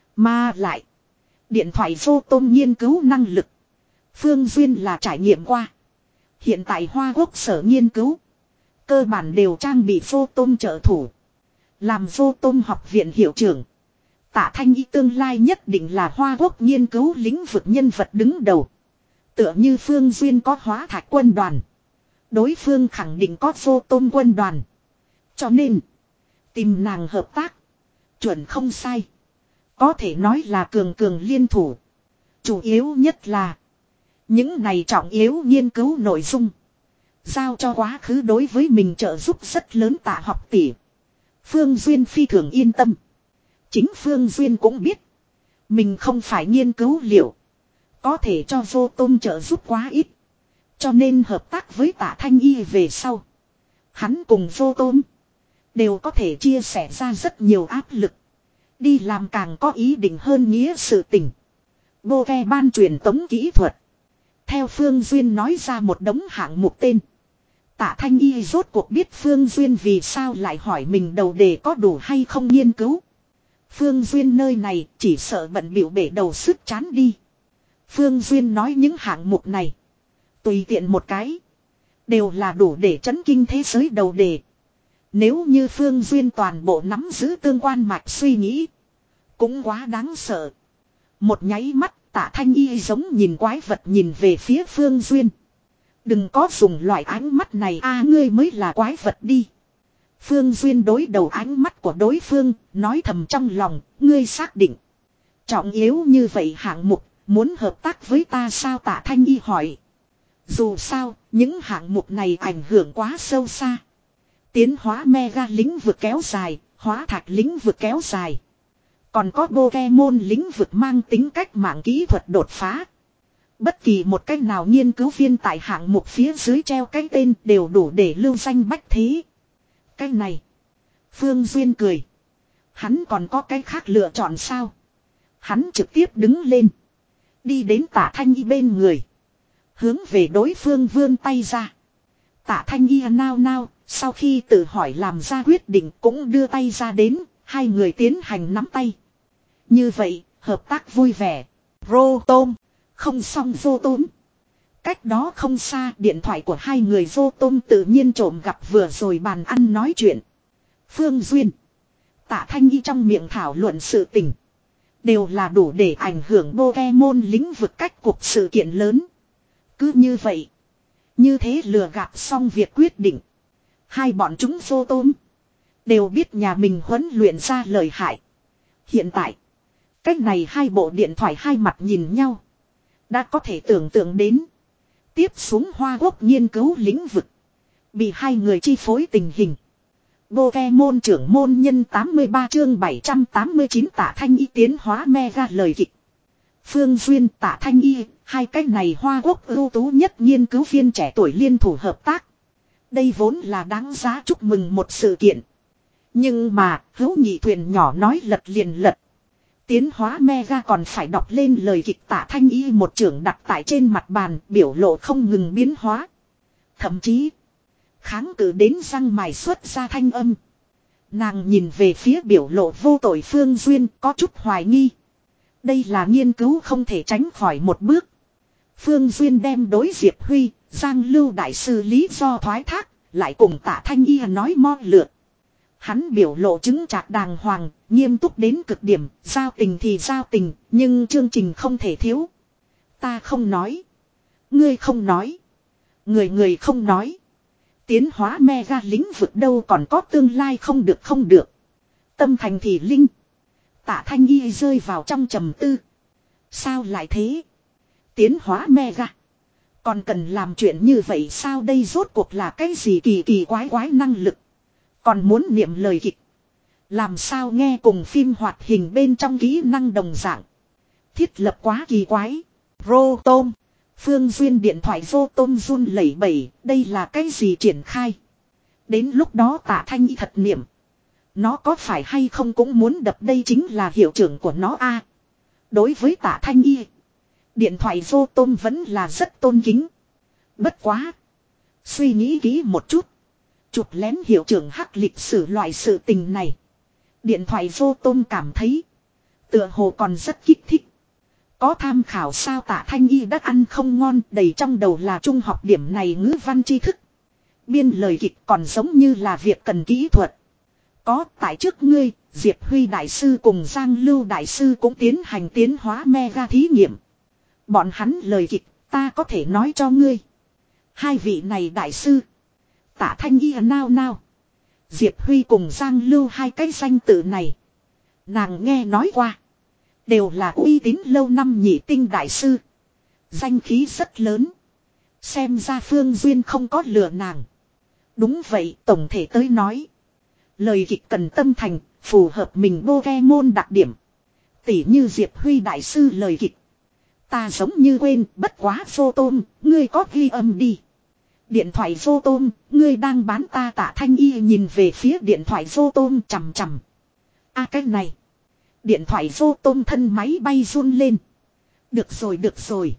Mà lại. Điện thoại Vô Tôn nghiên cứu năng lực. Phương Duyên là trải nghiệm qua. Hiện tại Hoa Quốc sở nghiên cứu. Cơ bản đều trang bị Vô Tôn trợ thủ. Làm Vô Tôn học viện hiệu trưởng. Tạ Thanh Y tương lai nhất định là Hoa Quốc nghiên cứu lĩnh vực nhân vật đứng đầu. Tựa như Phương Duyên có hóa thạch quân đoàn. Đối phương khẳng định có Vô Tôn quân đoàn. Cho nên. Tìm nàng hợp tác. Chuẩn không sai. Có thể nói là cường cường liên thủ. Chủ yếu nhất là. Những này trọng yếu nghiên cứu nội dung. Giao cho quá khứ đối với mình trợ giúp rất lớn Tạ học tỷ. Phương Duyên phi thường yên tâm. Chính Phương Duyên cũng biết. Mình không phải nghiên cứu liệu. Có thể cho Vô Tôn trợ giúp quá ít. Cho nên hợp tác với Tạ Thanh Y về sau. Hắn cùng Vô Tôn. Đều có thể chia sẻ ra rất nhiều áp lực. Đi làm càng có ý định hơn nghĩa sự tình. Pokemon truyền tống kỹ thuật. Theo Phương Duyên nói ra một đống hạng mục tên. Tạ Thanh Y rốt cuộc biết Phương Duyên vì sao lại hỏi mình đầu đề có đủ hay không nghiên cứu. Phương Duyên nơi này chỉ sợ bận bịu bể đầu sức chán đi. Phương Duyên nói những hạng mục này. Tùy tiện một cái. Đều là đủ để chấn kinh thế giới đầu đề. Nếu như Phương Duyên toàn bộ nắm giữ tương quan mạch suy nghĩ. Cũng quá đáng sợ. Một nháy mắt Tạ Thanh Y giống nhìn quái vật nhìn về phía Phương Duyên. Đừng có dùng loại ánh mắt này a ngươi mới là quái vật đi. Phương Duyên đối đầu ánh mắt của đối phương, nói thầm trong lòng, ngươi xác định. Trọng yếu như vậy hạng mục, muốn hợp tác với ta sao Tạ Thanh Y hỏi. Dù sao, những hạng mục này ảnh hưởng quá sâu xa. Tiến hóa mega lĩnh vực kéo dài, hóa thạch lĩnh vực kéo dài. Còn có Pokemon lĩnh vực mang tính cách mạng kỹ thuật đột phá. Bất kỳ một cách nào nghiên cứu viên tại hạng mục phía dưới treo cái tên đều đủ để lưu danh bách thế. Cái này. Phương Duyên cười. Hắn còn có cái khác lựa chọn sao? Hắn trực tiếp đứng lên. Đi đến Tạ Thanh Y bên người. Hướng về đối phương vươn tay ra. Tạ Thanh Y nao nao, sau khi tự hỏi làm ra quyết định cũng đưa tay ra đến, hai người tiến hành nắm tay. Như vậy, hợp tác vui vẻ. Rô tôm, không xong vô tôm. Cách đó không xa, điện thoại của hai người vô tôm tự nhiên trộm gặp vừa rồi bàn ăn nói chuyện. Phương Duyên, Tạ Thanh Y trong miệng thảo luận sự tình. Đều là đủ để ảnh hưởng Pokemon lĩnh vực cách cuộc sự kiện lớn. Cứ như vậy. Như thế lừa gạt xong việc quyết định. Hai bọn chúng vô tôm. Đều biết nhà mình huấn luyện ra lời hại. Hiện tại. Cách này hai bộ điện thoại hai mặt nhìn nhau. Đã có thể tưởng tượng đến. Tiếp xuống Hoa Quốc nghiên cứu lĩnh vực. Bị hai người chi phối tình hình. Pokemon trưởng môn nhân tám mươi ba chương bảy trăm tám mươi chín Tạ Thanh Y tiến hóa mega lời kịch. Phương Duyên, Tạ Thanh Y, hai cái này Hoa Quốc ưu tú nhất nghiên cứu viên trẻ tuổi liên thủ hợp tác. Đây vốn là đáng giá chúc mừng một sự kiện. Nhưng mà, hữu nhị thuyền nhỏ nói lật liền lật. Tiến hóa mega còn phải đọc lên lời kịch. Tạ Thanh Y một trưởng đặt tại trên mặt bàn, biểu lộ không ngừng biến hóa. Thậm chí, kháng cự đến răng mài xuất ra thanh âm. Nàng nhìn về phía biểu lộ vô tội Phương Duyên có chút hoài nghi. Đây là nghiên cứu không thể tránh khỏi một bước. Phương Duyên đem đối Diệp Huy, Giang Lưu đại sư lý do thoái thác, lại cùng Tạ Thanh Y nói mo lượt. Hắn biểu lộ chứng trạc đàng hoàng, nghiêm túc đến cực điểm, giao tình thì giao tình, nhưng chương trình không thể thiếu. Ta không nói. Ngươi không nói. Người người không nói. Tiến hóa mega lĩnh vực đâu còn có tương lai không được không được. Tâm thành thì linh. Tạ Thanh Y rơi vào trong trầm tư. Sao lại thế? Tiến hóa mega. Còn cần làm chuyện như vậy sao đây rốt cuộc là cái gì kỳ kỳ quái quái năng lực. Còn muốn niệm lời kịch. Làm sao nghe cùng phim hoạt hình bên trong kỹ năng đồng dạng. Thiết lập quá kỳ quái. Rô tôm. Phương Duyên điện thoại vô tôm run lẩy bẩy. Đây là cái gì triển khai. Đến lúc đó Tạ Thanh Y thật niệm. Nó có phải hay không cũng muốn đập đây chính là hiệu trưởng của nó a. Đối với Tạ Thanh Y. Điện thoại vô tôm vẫn là rất tôn kính. Bất quá. Suy nghĩ kỹ một chút. Chụp lén hiệu trưởng hắc lịch sử loại sự tình này. Điện thoại vô tôm cảm thấy. Tựa hồ còn rất kích thích. Có tham khảo sao Tạ Thanh Y đã ăn không ngon đầy trong đầu là trung học điểm này ngữ văn tri thức. Biên lời kịch còn giống như là việc cần kỹ thuật. Có tại trước ngươi, Diệp Huy đại sư cùng Giang Lưu đại sư cũng tiến hành tiến hóa mega thí nghiệm. Bọn hắn lời kịch ta có thể nói cho ngươi. Hai vị này đại sư. Tạ Thanh Y nao nao. Diệp Huy cùng Giang Lưu hai cái danh tự này. Nàng nghe nói qua. Đều là uy tín lâu năm nhị tinh đại sư. Danh khí rất lớn. Xem ra Phương Duyên không có lừa nàng. Đúng vậy tổng thể tới nói. Lời kịch cần tâm thành, phù hợp mình Pokemon đặc điểm. Tỉ như Diệp Huy đại sư lời kịch. Ta giống như quên, bất quá vô tôm, ngươi có ghi âm đi. Điện thoại vô tôm, ngươi đang bán ta. Tạ Thanh Y nhìn về phía điện thoại vô tôm chằm chằm. A cái này. Điện thoại vô tôm thân máy bay run lên. Được rồi được rồi.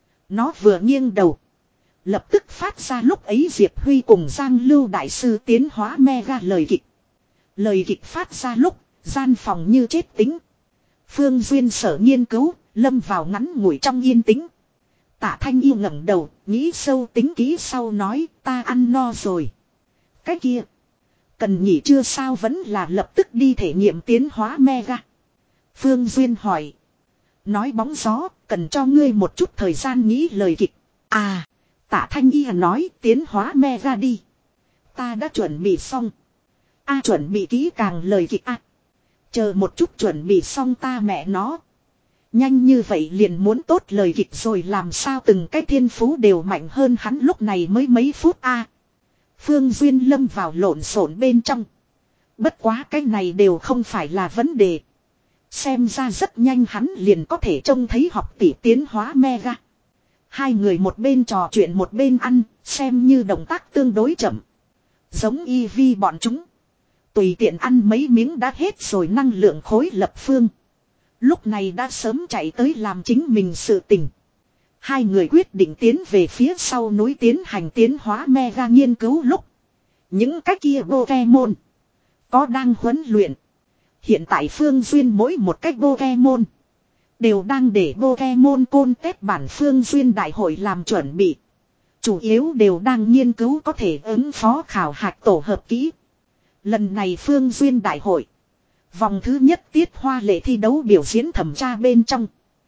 Nó vừa nghiêng đầu. Lập tức phát ra lúc ấy Diệp Huy cùng Giang Lưu đại sư tiến hóa mega lời kịch. Lời kịch phát ra lúc, gian phòng như chết tính. Phương Duyên sở nghiên cứu, lâm vào ngắn ngủi trong yên tĩnh. Tạ Thanh Y ngẩng đầu, nghĩ sâu tính kỹ sau nói, ta ăn no rồi. Cái kia, cần nghỉ trưa sao vẫn là lập tức đi thể nghiệm tiến hóa mega. Phương Duyên hỏi. Nói bóng gió, cần cho ngươi một chút thời gian nghĩ lời kịch. À, Tạ Thanh Y nói tiến hóa mega đi. Ta đã chuẩn bị xong. A à, chuẩn bị kỹ càng lời kịch a. À. Chờ một chút chuẩn bị xong ta mẹ nó. Nhanh như vậy liền muốn tốt lời kịch rồi làm sao từng cái thiên phú đều mạnh hơn hắn lúc này mới mấy phút a. À. Phương Duyên lâm vào lộn xộn bên trong. Bất quá cái này đều không phải là vấn đề. Xem ra rất nhanh hắn liền có thể trông thấy học tỷ tiến hóa mega. Hai người một bên trò chuyện một bên ăn, xem như động tác tương đối chậm. Giống y vi bọn chúng. Tùy tiện ăn mấy miếng đã hết rồi năng lượng khối lập phương. Lúc này đã sớm chạy tới làm chính mình sự tình. Hai người quyết định tiến về phía sau núi tiến hành tiến hóa mega nghiên cứu lúc. Những cái kia Pokemon có đang huấn luyện. Hiện tại Phương Duyên mỗi một cách Pokemon đều đang để Pokemon côn tết bản Phương Duyên đại hội làm chuẩn bị. Chủ yếu đều đang nghiên cứu có thể ứng phó khảo hạch tổ hợp kỹ. Lần này Phương Duyên đại hội, vòng thứ nhất tiết hoa lệ thi đấu biểu diễn thẩm tra bên trong.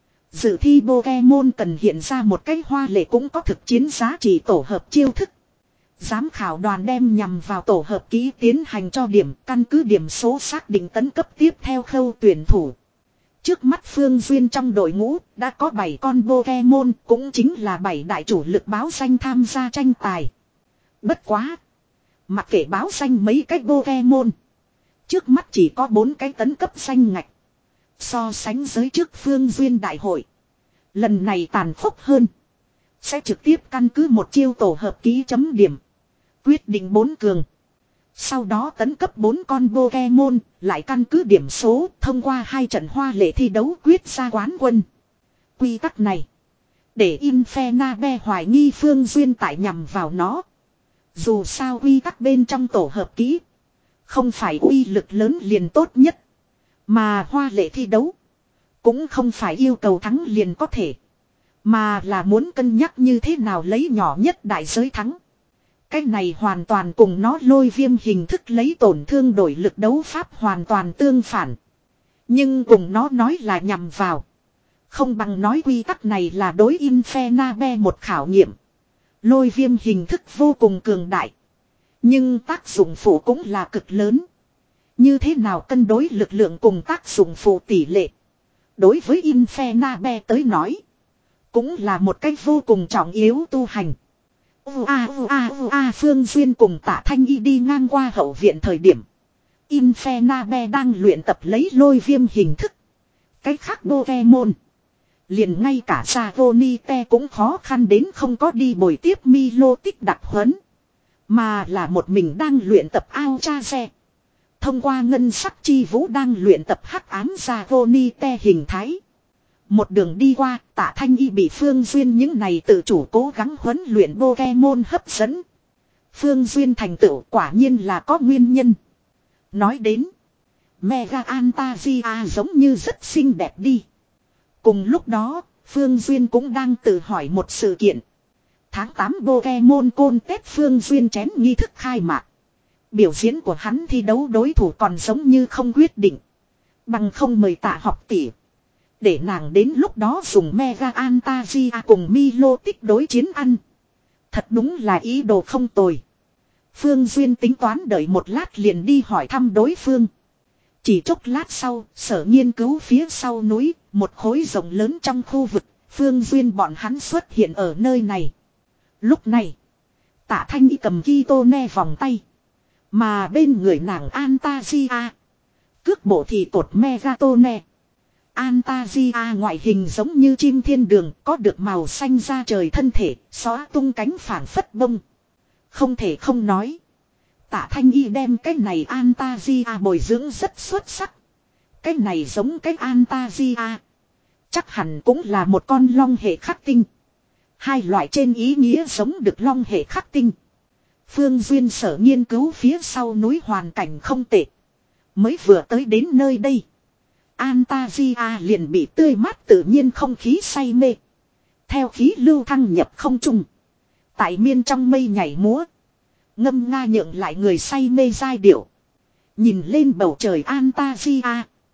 Dự thi Pokemon cần hiện ra một cái hoa lệ cũng có thực chiến giá trị tổ hợp chiêu thức. Giám khảo đoàn đem nhằm vào tổ hợp kỹ tiến hành cho điểm, căn cứ điểm số xác định tấn cấp tiếp theo khâu tuyển thủ. Trước mắt Phương Duyên trong đội ngũ đã có bảy con Pokemon, cũng chính là bảy đại chủ lực báo danh tham gia tranh tài. Bất quá, mặc kệ báo danh mấy cái Pokemon, trước mắt chỉ có bốn cái tấn cấp danh ngạch. So sánh giới trước Phương Duyên đại hội, lần này tàn khốc hơn. Sẽ trực tiếp căn cứ một chiêu tổ hợp ký chấm điểm, quyết định bốn cường. Sau đó tấn cấp bốn con Pokemon, lại căn cứ điểm số thông qua hai trận hoa lệ thi đấu quyết ra quán quân. Quy tắc này để Infernape hoài nghi Phương Duyên tại nhằm vào nó. Dù sao quy tắc bên trong tổ hợp kỹ không phải uy lực lớn liền tốt nhất, mà hoa lệ thi đấu cũng không phải yêu cầu thắng liền có thể, mà là muốn cân nhắc như thế nào lấy nhỏ nhất đại giới thắng. Cái này hoàn toàn cùng nó lôi viêm hình thức lấy tổn thương đổi lực đấu pháp hoàn toàn tương phản. Nhưng cùng nó nói là nhằm vào, không bằng nói quy tắc này là đối Infernape một khảo nghiệm. Lôi viêm hình thức vô cùng cường đại, nhưng tác dụng phụ cũng là cực lớn. Như thế nào cân đối lực lượng cùng tác dụng phụ tỷ lệ, đối với Infernape tới nói cũng là một cách vô cùng trọng yếu tu hành. Ua ua ua Phương Duyên cùng Tạ Thanh Y đi ngang qua hậu viện thời điểm, Infernape đang luyện tập lấy lôi viêm hình thức. Cái khác Pokemon, liền ngay cả Savonite cũng khó khăn đến không có đi bồi tiếp Milotic đặc huấn, mà là một mình đang luyện tập Alchaze. Thông qua ngân sắc chi vũ đang luyện tập hắc ám Savonite hình thái. Một đường đi qua, Tạ Thanh Y bị Phương Duyên những này tự chủ cố gắng huấn luyện Pokemon hấp dẫn. Phương Duyên thành tựu quả nhiên là có nguyên nhân. Nói đến, Mega Antasia giống như rất xinh đẹp đi. Cùng lúc đó, Phương Duyên cũng đang tự hỏi một sự kiện. Tháng tám Pokemon côn Tết Phương Duyên chén nghi thức khai mạc. Biểu diễn của hắn thi đấu đối thủ còn giống như không quyết định. Bằng không mời Tạ học tỷ, để nàng đến lúc đó dùng Mega Antasia cùng Milotic đối chiến ăn. Thật đúng là ý đồ không tồi. Phương Duyên tính toán đợi một lát liền đi hỏi thăm đối phương. Chỉ chốc lát sau, sở nghiên cứu phía sau núi, một khối rộng lớn trong khu vực, Phương Duyên bọn hắn xuất hiện ở nơi này. Lúc này, Tạ Thanh Y cầm Kitone vòng tay, mà bên người nàng Antasia cước bộ thì cột Megatone. Antasia ngoại hình giống như chim thiên đường, có được màu xanh da trời thân thể, xóa tung cánh phản phất bông. Không thể không nói, Tạ Thanh Y đem cái này Antasia bồi dưỡng rất xuất sắc. Cái này giống cái Antasia, chắc hẳn cũng là một con long hệ khắc tinh. Hai loại trên ý nghĩa giống được long hệ khắc tinh. Phương Duyên sở nghiên cứu phía sau núi hoàn cảnh không tệ. Mới vừa tới đến nơi đây, Antasia liền bị tươi mát tự nhiên không khí say mê. Theo khí lưu thăng nhập không trung, tại miên trong mây nhảy múa, ngâm nga nhượng lại người say mê giai điệu. Nhìn lên bầu trời Antasia,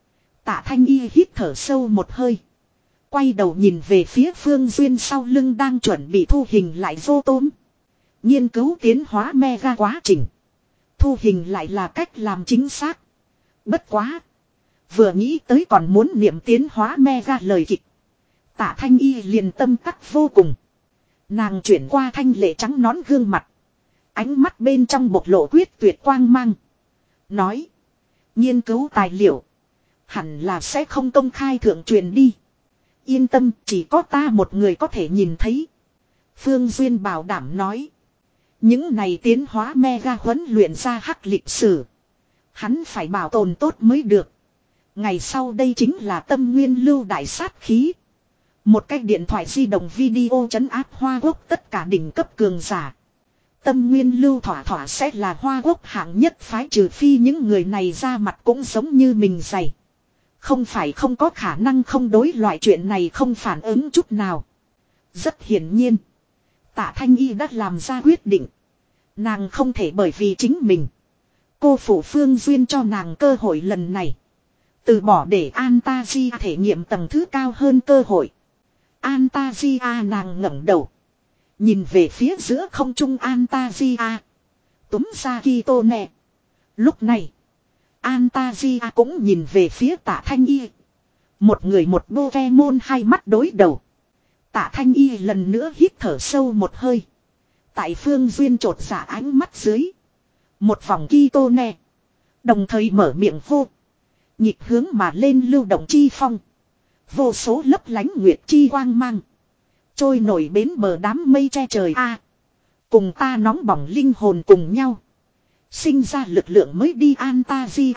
Tạ Thanh Y hít thở sâu một hơi, quay đầu nhìn về phía Phương Duyên sau lưng đang chuẩn bị thu hình lại vô tôm. Nghiên cứu tiến hóa mega quá trình, thu hình lại là cách làm chính xác. Bất quá, vừa nghĩ tới còn muốn niệm tiến hóa mega lời kịch, Tạ Thanh Y liền tâm tắc vô cùng. Nàng chuyển qua thanh lệ trắng nón gương mặt, ánh mắt bên trong bộc lộ quyết tuyệt quang mang. Nói, nghiên cứu tài liệu hẳn là sẽ không công khai thượng truyền đi. Yên tâm, chỉ có ta một người có thể nhìn thấy. Phương Duyên bảo đảm nói. Những này tiến hóa mega huấn luyện ra hắc lịch sử, Hắn phải bảo tồn tốt mới được. Ngày sau đây chính là tâm nguyên lưu đại sát khí. Một cái điện thoại di động video trấn áp Hoa Quốc tất cả đỉnh cấp cường giả. Tâm nguyên lưu thỏa thỏa sẽ là Hoa Quốc hạng nhất phái, trừ phi những người này ra mặt cũng giống như mình dày. Không phải không có khả năng không đối loại chuyện này không phản ứng chút nào. Rất hiển nhiên. Tạ Thanh Y đã làm ra quyết định. Nàng không thể bởi vì chính mình. Cô phụ Phương Duyên cho nàng cơ hội lần này. Từ bỏ để Antasia thể nghiệm tầng thứ cao hơn cơ hội. Antasia nàng ngẩng đầu. Nhìn về phía giữa không trung Antasia. Túm ra Kitone. Lúc này. Antasia cũng nhìn về phía Tạ Thanh Y. Một người một Pokemon hai mắt đối đầu. Tạ Thanh Y lần nữa hít thở sâu một hơi. Tại Phương Duyên trột dạ ánh mắt dưới. Một vòng Kitone. Đồng thời mở miệng hô. Nhịp hướng mà lên lưu động chi phong. Vô số lấp lánh nguyệt chi quang mang. Trôi nổi bến bờ đám mây che trời a. Cùng ta nóng bỏng linh hồn cùng nhau. Sinh ra lực lượng mới đi Antasia.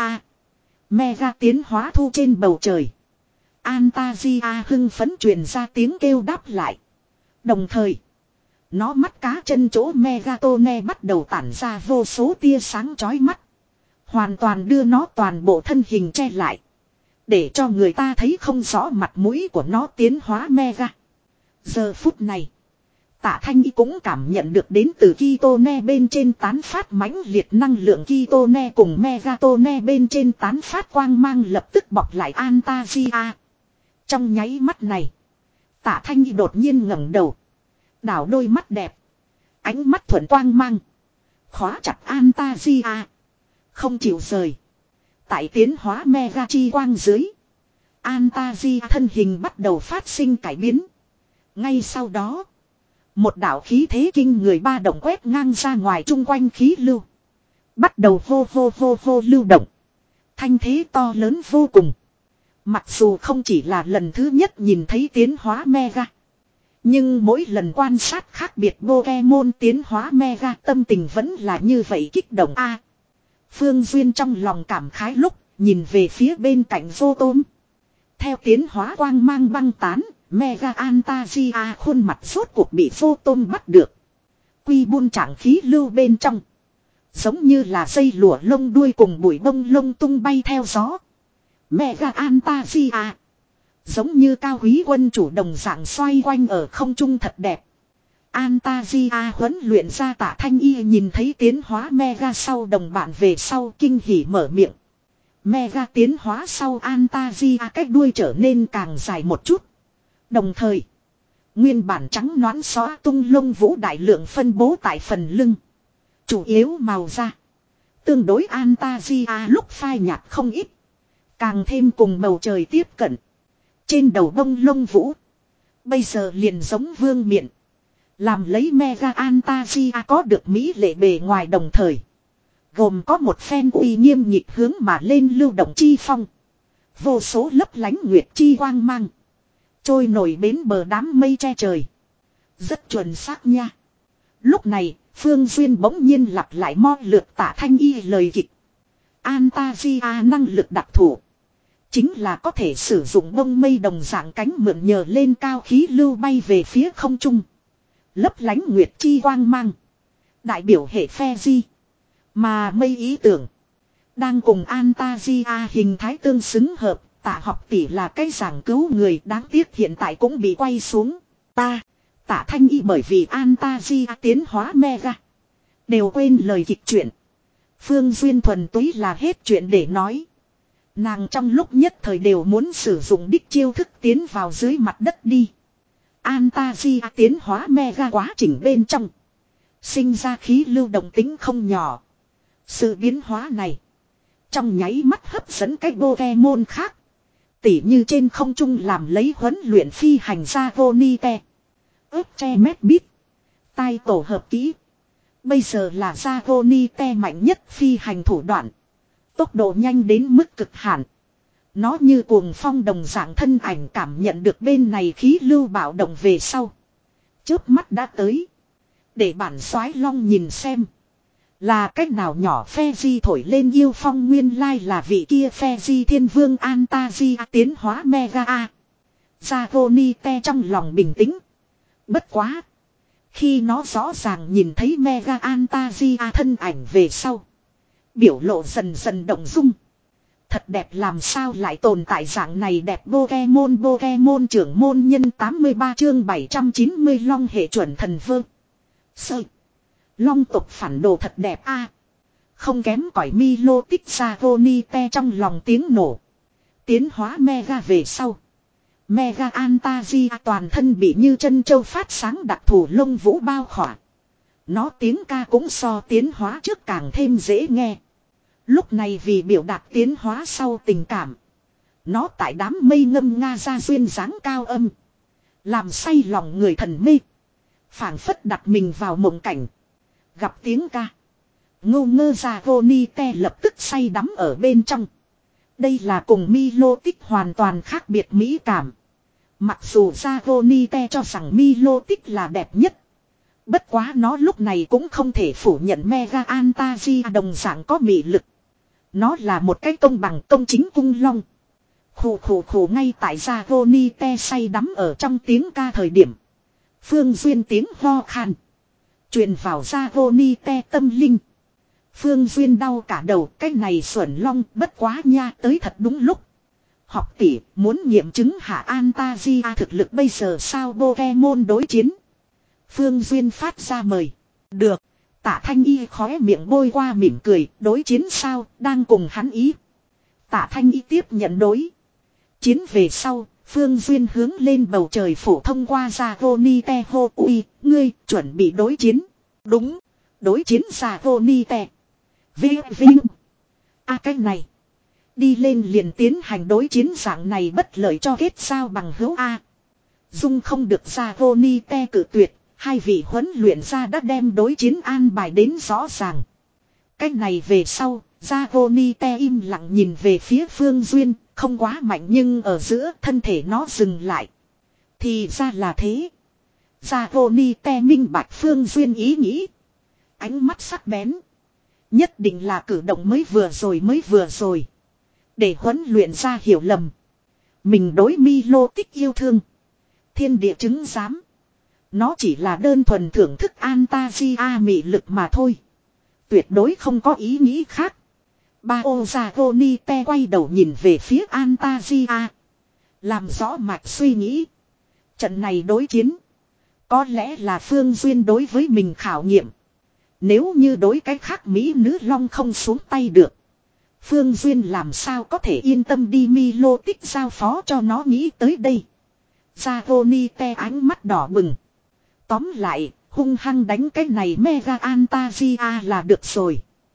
Mega tiến hóa thu trên bầu trời. Antasia hưng phấn truyền ra tiếng kêu đáp lại. Đồng thời. Nó mắt cá chân chỗ Megatone bắt đầu tản ra vô số tia sáng chói mắt. Hoàn toàn đưa nó toàn bộ thân hình che lại. Để cho người ta thấy không rõ mặt mũi của nó tiến hóa Mega. Giờ phút này. Tạ Thanh Y cũng cảm nhận được đến từ Kitone bên trên tán phát mãnh liệt năng lượng Kitone cùng Megatone bên trên tán phát quang mang lập tức bọc lại Antasia. Trong nháy mắt này. Tạ Thanh Y đột nhiên ngẩng đầu. Đảo đôi mắt đẹp. Ánh mắt thuần quang mang. Khóa chặt Antasia. Không chịu rời. Tại tiến hóa Mega chi quang dưới. Antasia thân hình bắt đầu phát sinh cải biến. Ngay sau đó. Một đạo khí thế kinh người ba động quét ngang ra ngoài chung quanh khí lưu. Bắt đầu hô hô hô hô lưu động. Thanh thế to lớn vô cùng. Mặc dù không chỉ là lần thứ nhất nhìn thấy tiến hóa Mega. Nhưng mỗi lần quan sát khác biệt Pokemon tiến hóa Mega tâm tình vẫn là như vậy kích động a. Phương Duyên trong lòng cảm khái lúc nhìn về phía bên cạnh vô tôm. Theo tiến hóa quang mang băng tán, Mega Antasia khuôn mặt rốt cuộc bị vô tôm bắt được. Quy buôn trạng khí lưu bên trong. Giống như là dây lụa lông đuôi cùng bụi bông lông tung bay theo gió. Mega Antasia. Giống như cao quý quân chủ đồng dạng xoay quanh ở không trung thật đẹp. Antasia huấn luyện ra Tạ Thanh Y nhìn thấy tiến hóa Mega sau đồng bạn về sau kinh hỉ mở miệng. Mega tiến hóa sau Antasia cách đuôi trở nên càng dài một chút. Đồng thời, nguyên bản trắng nõn xóa tung lông vũ đại lượng phân bố tại phần lưng. Chủ yếu màu da. Tương đối Antasia lúc phai nhạt không ít. Càng thêm cùng bầu trời tiếp cận. Trên đầu bông lông vũ. Bây giờ liền giống vương miện. Làm lấy Mega Antasia có được mỹ lệ bề ngoài đồng thời. Gồm có một phen uy nghiêm nhịp hướng mà lên lưu động chi phong. Vô số lấp lánh nguyệt chi quang mang. Trôi nổi bến bờ đám mây che trời. Rất chuẩn xác nha. Lúc này, Phương Duyên bỗng nhiên lặp lại mo lượt Tạ Thanh Y lời kịch. Antasia năng lực đặc thù. Chính là có thể sử dụng bông mây đồng dạng cánh mượn nhờ lên cao khí lưu bay về phía không trung. Lấp lánh nguyệt chi quang mang. Đại biểu hệ phe di. Mà mây ý tưởng. Đang cùng Antasia hình thái tương xứng hợp. Tạ học tỷ là cái giảng cứu người đáng tiếc hiện tại cũng bị quay xuống. Ta. Tạ Thanh Y bởi vì Antasia tiến hóa Mega. Đều quên lời kịch chuyện. Phương Duyên thuần túy là hết chuyện để nói. Nàng trong lúc nhất thời đều muốn sử dụng đích chiêu thức tiến vào dưới mặt đất đi. Antasia tiến hóa Mega quá trình bên trong. Sinh ra khí lưu động tính không nhỏ. Sự biến hóa này. Trong nháy mắt hấp dẫn cái Pokemon khác. Tỉ như trên không trung làm lấy huấn luyện phi hành gia Vonite. ớt tre mét bít. Tai tổ hợp kỹ. Bây giờ là gia Vonite mạnh nhất phi hành thủ đoạn. Tốc độ nhanh đến mức cực hạn. Nó như cuồng phong đồng dạng thân ảnh cảm nhận được bên này khí lưu bạo động về sau. Chớp mắt đã tới. Để bản soái long nhìn xem. Là cách nào nhỏ phe di thổi lên yêu phong nguyên lai là vị kia phe di thiên vương Antasia tiến hóa Mega A. Dragonite trong lòng bình tĩnh. Bất quá. Khi nó rõ ràng nhìn thấy Mega Antasia thân ảnh về sau. Biểu lộ dần dần động dung. Thật đẹp làm sao lại tồn tại dạng này đẹp Pokemon Pokemon trưởng môn nhân tám mươi ba chương bảy trăm chín mươi long hệ chuẩn thần vương. Sơ. Long tộc phản đồ thật đẹp a. Không kém cỏi Milo tích Dragonite trong lòng tiếng nổ. Tiến hóa Mega về sau. Mega Antasia toàn thân bị như chân châu phát sáng đặc thù lông vũ bao khỏa. Nó tiếng ca cũng so tiến hóa trước càng thêm dễ nghe. Lúc này vì biểu đạt tiến hóa sau tình cảm. Nó tại đám mây ngâm nga ra duyên dáng cao âm. Làm say lòng người thần mê. Phảng phất đặt mình vào mộng cảnh. Gặp tiếng ca. Ngô ngơ Dragonite lập tức say đắm ở bên trong. Đây là cùng Milo tích hoàn toàn khác biệt mỹ cảm. Mặc dù Dragonite cho rằng Milo tích là đẹp nhất. Bất quá nó lúc này cũng không thể phủ nhận Mega Antasia đồng dạng có mị lực. Nó là một cái công bằng công chính cung long. Khủ khủ khủ ngay tại Dragonite say đắm ở trong tiếng ca thời điểm. Phương Duyên tiếng ho khan. Truyền vào Dragonite tâm linh. Phương Duyên đau cả đầu, cái này xuẩn long bất quá nha tới thật đúng lúc. Học tỷ muốn nghiệm chứng hạ Antasia thực lực bây giờ sao Pokemon đối chiến. Phương Duyên phát ra mời. Được. Tạ Thanh Y khóe miệng bôi qua mỉm cười, đối chiến sao, đang cùng hắn ý. Tạ Thanh Y tiếp nhận đối. Chiến về sau, Phương Duyên hướng lên bầu trời phổ thông qua Dragonite hô uy, ngươi chuẩn bị đối chiến. Đúng, đối chiến Dragonite. Vinh vinh. A cái này. Đi lên liền tiến hành đối chiến dạng này bất lợi cho kết sao bằng hữu A. Dung không được Dragonite cử tuyệt. Hai vị huấn luyện ra đã đem đối chiến an bài đến rõ ràng. Cách này về sau, Dragonite im lặng nhìn về phía Phương Duyên, không quá mạnh nhưng ở giữa thân thể nó dừng lại. Thì ra là thế. Dragonite minh bạch Phương Duyên ý nghĩ. Ánh mắt sắc bén. Nhất định là cử động mới vừa rồi mới vừa rồi. Để huấn luyện ra hiểu lầm. Mình đối Milo tích yêu thương. Thiên địa chứng giám. Nó chỉ là đơn thuần thưởng thức Antasia mị lực mà thôi. Tuyệt đối không có ý nghĩ khác. Bao Dragonite quay đầu nhìn về phía Antasia. Làm rõ mạch suy nghĩ. Trận này đối chiến. Có lẽ là Phương Duyên đối với mình khảo nghiệm. Nếu như đối cái khác Mỹ nữ long không xuống tay được. Phương Duyên làm sao có thể yên tâm đi Milo tích giao phó cho nó nghĩ tới đây. Dragonite ánh mắt đỏ bừng. Tóm lại, hung hăng đánh cái này Mega Antasia là được rồi.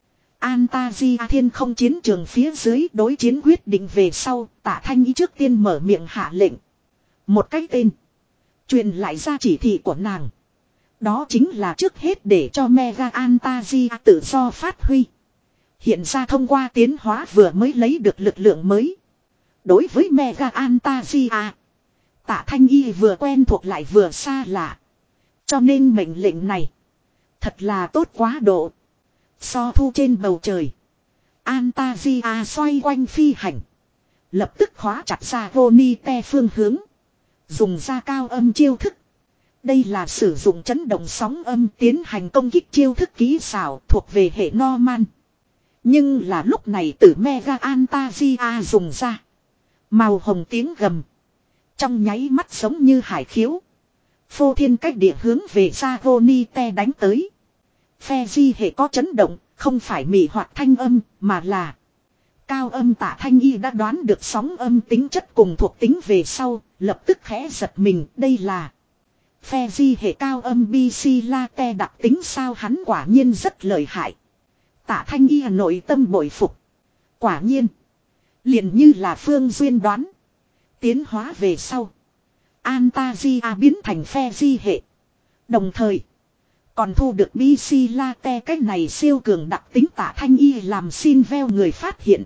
Antasia thiên không chiến trường phía dưới đối chiến quyết định về sau, Tạ Thanh Y trước tiên mở miệng hạ lệnh. Một cái tên. Truyền lại ra chỉ thị của nàng. Đó chính là trước hết để cho Mega Antasia tự do phát huy. Hiện ra thông qua tiến hóa vừa mới lấy được lực lượng mới. Đối với Mega Antasia, Tạ Thanh Y vừa quen thuộc lại vừa xa lạ. Cho nên mệnh lệnh này thật là tốt quá độ. So thu trên bầu trời, Antasia xoay quanh phi hành. Lập tức khóa chặt Dragonite phương hướng. Dùng ra cao âm chiêu thức. Đây là sử dụng chấn động sóng âm tiến hành công kích chiêu thức kỹ xảo thuộc về hệ Norman. Nhưng là lúc này từ Mega Antasia dùng ra. Màu hồng tiếng gầm. Trong nháy mắt giống như hải khiếu. Phô thiên cách địa hướng về Dragonite đánh tới. Phe di hệ có chấn động, không phải mị hoặc thanh âm, mà là cao âm. Tạ Thanh Y đã đoán được sóng âm tính chất cùng thuộc tính về sau, lập tức khẽ giật mình, đây là phe di hệ cao âm Bicilate đặc tính sao, hắn quả nhiên rất lợi hại. Tạ Thanh Y nội tâm bội phục. Quả nhiên, liền như là Phương Duyên đoán, tiến hóa về sau Antasia biến thành phe di hệ. Đồng thời còn thu được Bicilate cái này siêu cường đặc tính. Tạ Thanh Y làm xin veo người phát hiện.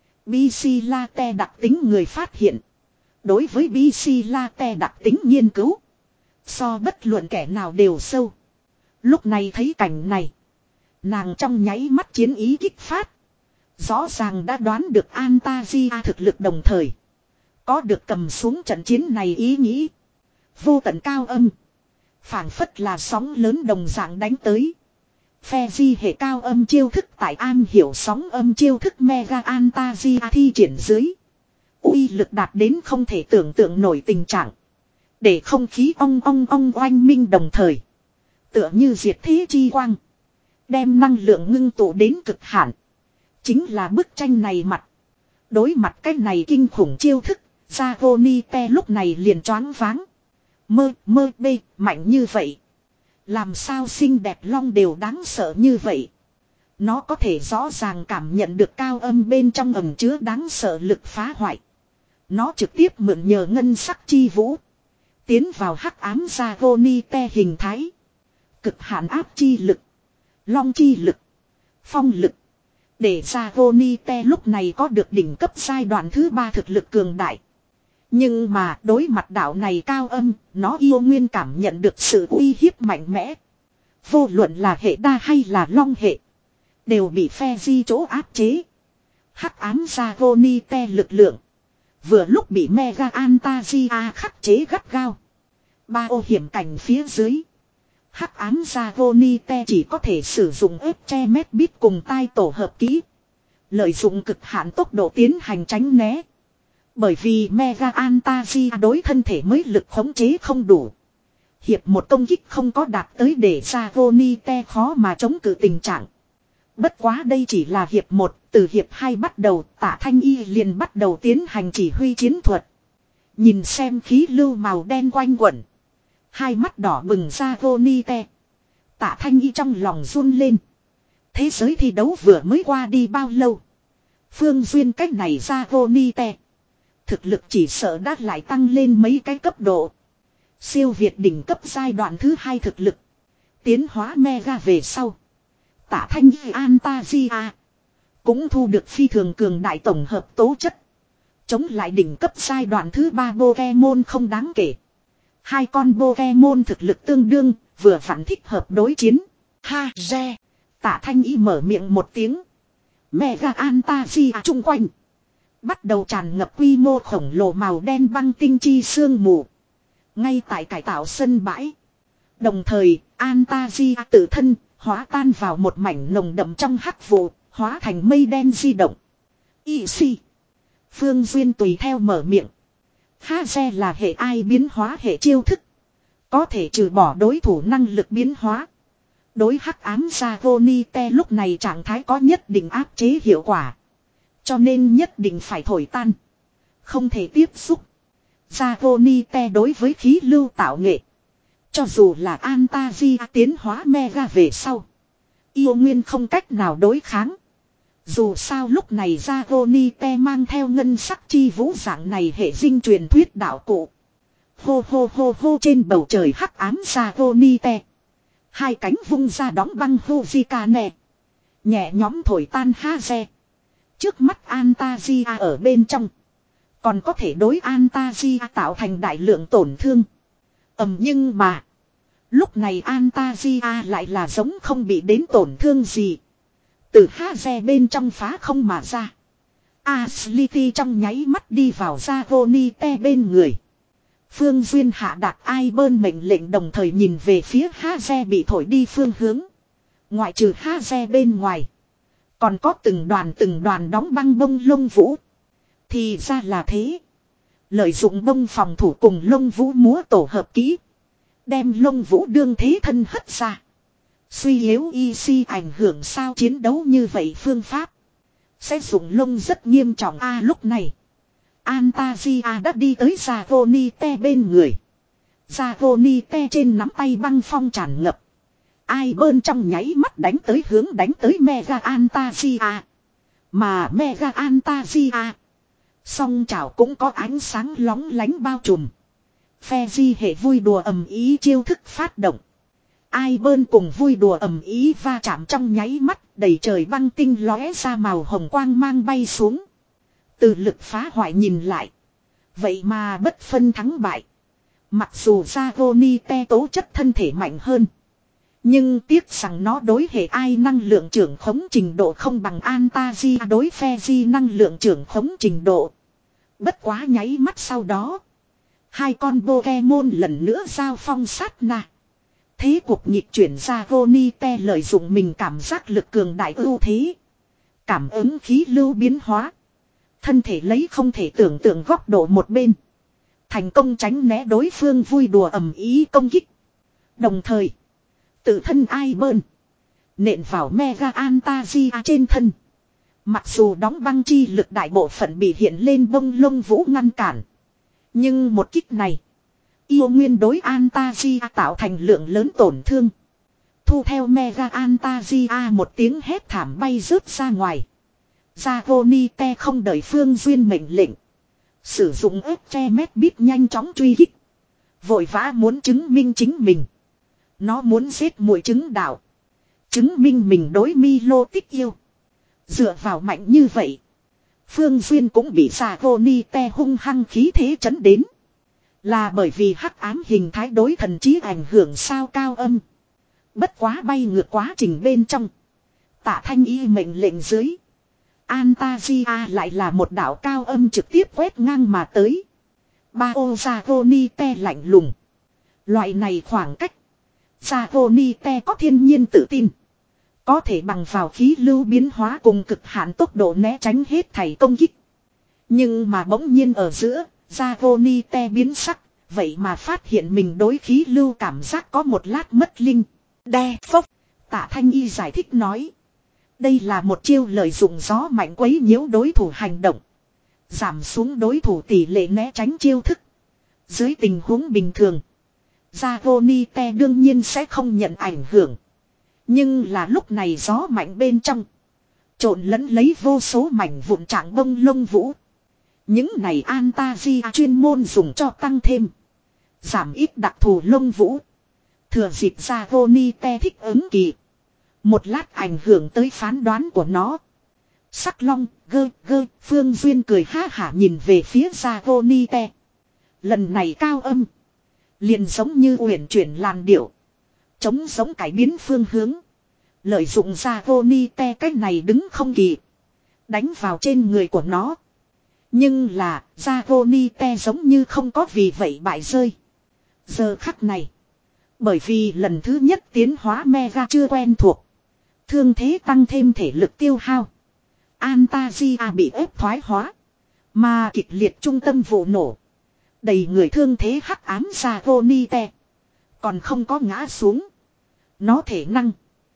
Bicilate đặc tính người phát hiện. Đối với Bicilate đặc tính nghiên cứu, so bất luận kẻ nào đều sâu. Lúc này thấy cảnh này, Nàng trong nháy mắt chiến ý kích phát. Rõ ràng đã đoán được Antasia thực lực đồng thời. Có được cầm xuống trận chiến này ý nghĩ. Vô tận cao âm. Phảng phất là sóng lớn đồng dạng đánh tới. Phe di hệ cao âm chiêu thức tại an hiểu sóng âm chiêu thức Mega Antasia thi triển dưới. Uy lực đạt đến không thể tưởng tượng nổi tình trạng. Để không khí ong ong ong oanh minh đồng thời. Tựa như diệt thế chi quang. Đem năng lượng ngưng tụ đến cực hạn. Chính là bức tranh này mặt. Đối mặt cái này kinh khủng chiêu thức. Dragonite lúc này liền choáng váng. Mơ mơ bê mạnh như vậy. Làm sao xinh đẹp long đều đáng sợ như vậy. Nó có thể rõ ràng cảm nhận được cao âm bên trong ẩm chứa đáng sợ lực phá hoại. Nó trực tiếp mượn nhờ ngân sắc chi vũ. Tiến vào hắc ám Dragonite hình thái. Cực hạn áp chi lực. Long chi lực. Phong lực. Để Dragonite lúc này có được đỉnh cấp giai đoạn thứ ba thực lực cường đại. Nhưng mà đối mặt đạo này cao âm, nó yêu nguyên cảm nhận được sự uy hiếp mạnh mẽ. Vô luận là hệ đa hay là long hệ. Đều bị phe di chỗ áp chế. Hắc ám Dragonite lực lượng. Vừa lúc bị Mega Antasia khắc chế gắt gao. Ba ô hiểm cảnh phía dưới. Hắc ám Dragonite chỉ có thể sử dụng ép che mét bít cùng tai tổ hợp kỹ. Lợi dụng cực hạn tốc độ tiến hành tránh né. Bởi vì Mega Antasia đối thân thể mới lực khống chế không đủ. Hiệp một công kích không có đạt tới để Dragonite khó mà chống cự tình trạng. Bất quá đây chỉ là hiệp một, từ hiệp hai bắt đầu Tạ Thanh Y liền bắt đầu tiến hành chỉ huy chiến thuật. Nhìn xem khí lưu màu đen quanh quẩn. Hai mắt đỏ bừng Dragonite. Tạ Thanh Y trong lòng run lên. Thế giới thi đấu vừa mới qua đi bao lâu. Phương duyên cách này Dragonite. Thực lực chỉ sợ đã lại tăng lên mấy cái cấp độ. Siêu việt đỉnh cấp giai đoạn thứ hai thực lực. Tiến hóa Mega về sau. Tạ Thanh Y Antasia. Cũng thu được phi thường cường đại tổng hợp tố chất. Chống lại đỉnh cấp giai đoạn thứ ba Pokemon không đáng kể. Hai con Pokemon thực lực tương đương, vừa vặn thích hợp đối chiến. Ha re. Tạ Thanh Y mở miệng một tiếng. Mega Antasia chung quanh. Bắt đầu tràn ngập quy mô khổng lồ màu đen băng tinh chi sương mù. Ngay tại cải tạo sân bãi. Đồng thời, Antasia tự thân, hóa tan vào một mảnh nồng đậm trong hắc vụ, hóa thành mây đen di động. Y si. Phương Duyên tùy theo mở miệng. Haze là hệ ai biến hóa hệ chiêu thức. Có thể trừ bỏ đối thủ năng lực biến hóa. Đối hắc ám Dragonite lúc này trạng thái có nhất định áp chế hiệu quả. Cho nên nhất định phải thổi tan. Không thể tiếp xúc. Dragonite đối với khí lưu tạo nghệ. Cho dù là Antasia tiến hóa Mega về sau. Yêu nguyên không cách nào đối kháng. Dù sao lúc này Dragonite mang theo ngân sắc chi vũ dạng này hệ dinh truyền thuyết đạo cụ. Hô hô hô hô trên bầu trời hắc ám Dragonite. Hai cánh vung ra đóng băng Hojikane. Nhẹ nhóm thổi tan Haze. Trước mắt Antasia ở bên trong. Còn có thể đối Antasia tạo thành đại lượng tổn thương. Ầm nhưng mà. Lúc này Antasia lại là giống không bị đến tổn thương gì. Từ Haze bên trong phá không mà ra. Ashley trong nháy mắt đi vào Dragonite bên người. Phương Duyên hạ đạt ai bơn mệnh lệnh đồng thời nhìn về phía Haze bị thổi đi phương hướng. Ngoại trừ Haze bên ngoài. Còn có từng đoàn từng đoàn đóng băng bông lông vũ. Thì ra là thế. Lợi dụng bông phòng thủ cùng lông vũ múa tổ hợp kỹ. Đem lông vũ đương thế thân hất ra. Suy yếu y si ảnh hưởng sao chiến đấu như vậy phương pháp. Sẽ dùng lông rất nghiêm trọng a à, lúc này. Antasia đã đi tới Dragonite bên người. Dragonite trên nắm tay băng phong tràn ngập. Ai bơn trong nháy mắt đánh tới hướng đánh tới Mega Antasia. Mà Mega Antasia. Song chảo cũng có ánh sáng lóng lánh bao trùm. Phe di hệ vui đùa ầm ý chiêu thức phát động. Ai bơn cùng vui đùa ầm ý va chạm trong nháy mắt đầy trời băng tinh lóe ra màu hồng quang mang bay xuống. Từ lực phá hoại nhìn lại. Vậy mà bất phân thắng bại. Mặc dù Dragonite tố chất thân thể mạnh hơn. Nhưng tiếc rằng nó đối hệ ai năng lượng trưởng khống trình độ không bằng Antasia đối Phe năng lượng trưởng khống trình độ. Bất quá nháy mắt sau đó. Hai con Pokemon lần nữa giao phong sát na. Thế cuộc nhịp chuyển ra Ronite lợi dụng mình cảm giác lực cường đại ưu thế. Cảm ứng khí lưu biến hóa. Thân thể lấy không thể tưởng tượng góc độ một bên. Thành công tránh né đối phương vui đùa ầm ý công kích. Đồng thời. Tự thân ai bơn. Nện vào Mega Antasia trên thân. Mặc dù đóng băng chi lực đại bộ phận bị hiện lên bông lông vũ ngăn cản. Nhưng một kích này. Yêu nguyên đối Antasia tạo thành lượng lớn tổn thương. Thu theo Mega Antasia một tiếng hét thảm bay rớt ra ngoài. Dragonite không đợi Phương Duyên mệnh lệnh. Sử dụng ép tre mét bít nhanh chóng truy kích. Vội vã muốn chứng minh chính mình. Nó muốn giết muội trứng đạo. Chứng minh mình đối Milo tích yêu. Dựa vào mạnh như vậy. Phương Duyên cũng bị Dragonite hung hăng khí thế chấn đến. Là bởi vì hắc ám hình thái đối thần trí ảnh hưởng sao cao âm. Bất quá bay ngược quá trình bên trong. Tạ Thanh Y mệnh lệnh dưới. Antasia lại là một đạo cao âm trực tiếp quét ngang mà tới. Bao Dragonite lạnh lùng. Loại này khoảng cách. Dragonite có thiên nhiên tự tin. Có thể bằng vào khí lưu biến hóa cùng cực hạn tốc độ né tránh hết thảy công kích. Nhưng mà bỗng nhiên ở giữa, Dragonite biến sắc, vậy mà phát hiện mình đối khí lưu cảm giác có một lát mất linh. Đe phốc, Tạ Thanh Y giải thích nói. Đây là một chiêu lợi dụng gió mạnh quấy nhiễu đối thủ hành động. Giảm xuống đối thủ tỷ lệ né tránh chiêu thức. Dưới tình huống bình thường, Dragonite đương nhiên sẽ không nhận ảnh hưởng. Nhưng là lúc này gió mạnh bên trong. Trộn lẫn lấy vô số mảnh vụn trạng bông lông vũ. Những này Antasia chuyên môn dùng cho tăng thêm. Giảm ít đặc thù lông vũ. Thừa dịp Dragonite thích ứng kỳ. Một lát ảnh hưởng tới phán đoán của nó. Sắc long, gơ, gơ, Phương Duyên cười ha hả nhìn về phía Dragonite. Lần này cao âm. Liền giống như uyển chuyển làn điệu. Chống giống cải biến phương hướng. Lợi dụng Dragonite cách này đứng không kỳ. Đánh vào trên người của nó. Nhưng là Dragonite giống như không có vì vậy bại rơi. Giờ khắc này. Bởi vì lần thứ nhất tiến hóa Mega chưa quen thuộc. Thương thế tăng thêm thể lực tiêu hao. Antasia bị ép thoái hóa. Mà kịch liệt trung tâm vụ nổ. Đầy người thương thế hắc ám Dragonite. Còn không có ngã xuống. Nó thể năng.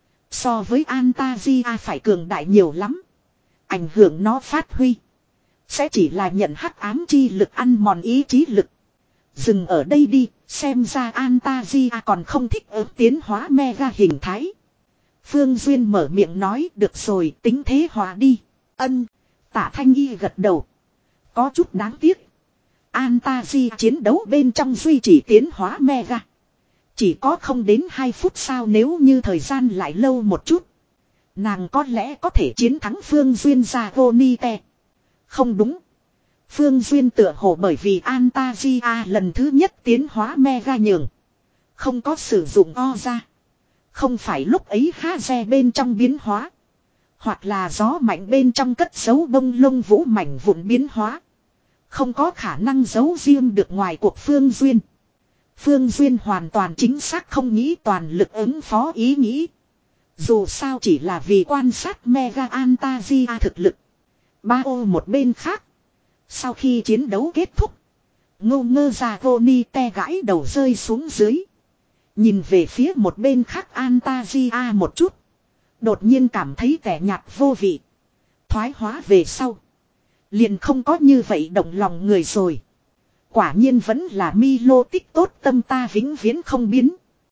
So với Antasia phải cường đại nhiều lắm. Ảnh hưởng nó phát huy. Sẽ chỉ là nhận hắc ám chi lực ăn mòn ý chí lực. Dừng ở đây đi. Xem ra Antasia còn không thích ứng tiến hóa Mega hình thái. Phương Duyên mở miệng nói được rồi tính thế hòa đi. Ân. Tạ Thanh Y gật đầu. Có chút đáng tiếc. Antasia chiến đấu bên trong duy trì tiến hóa Mega. Chỉ có không đến hai phút sao nếu như thời gian lại lâu một chút. Nàng có lẽ có thể chiến thắng Phương Duyên Dragonite. Không đúng. Phương Duyên tựa hồ bởi vì Antasia lần thứ nhất tiến hóa Mega nhường. Không có sử dụng o ra. Không phải lúc ấy ha re bên trong biến hóa. Hoặc là gió mạnh bên trong cất giấu bông lông vũ mảnh vụn biến hóa. Không có khả năng giấu riêng được ngoài cuộc Phương Duyên. Phương Duyên hoàn toàn chính xác không nghĩ toàn lực ứng phó ý nghĩ. Dù sao chỉ là vì quan sát Mega Antasia thực lực. Ba ô một bên khác. Sau khi chiến đấu kết thúc. Ngô ngơ Dragonite gãi đầu rơi xuống dưới. Nhìn về phía một bên khác Antasia một chút. Đột nhiên cảm thấy tẻ nhạt vô vị. Thoái hóa về sau. Liền không có như vậy động lòng người rồi. Quả nhiên vẫn là Milo tích tốt tâm ta vĩnh viễn không biến.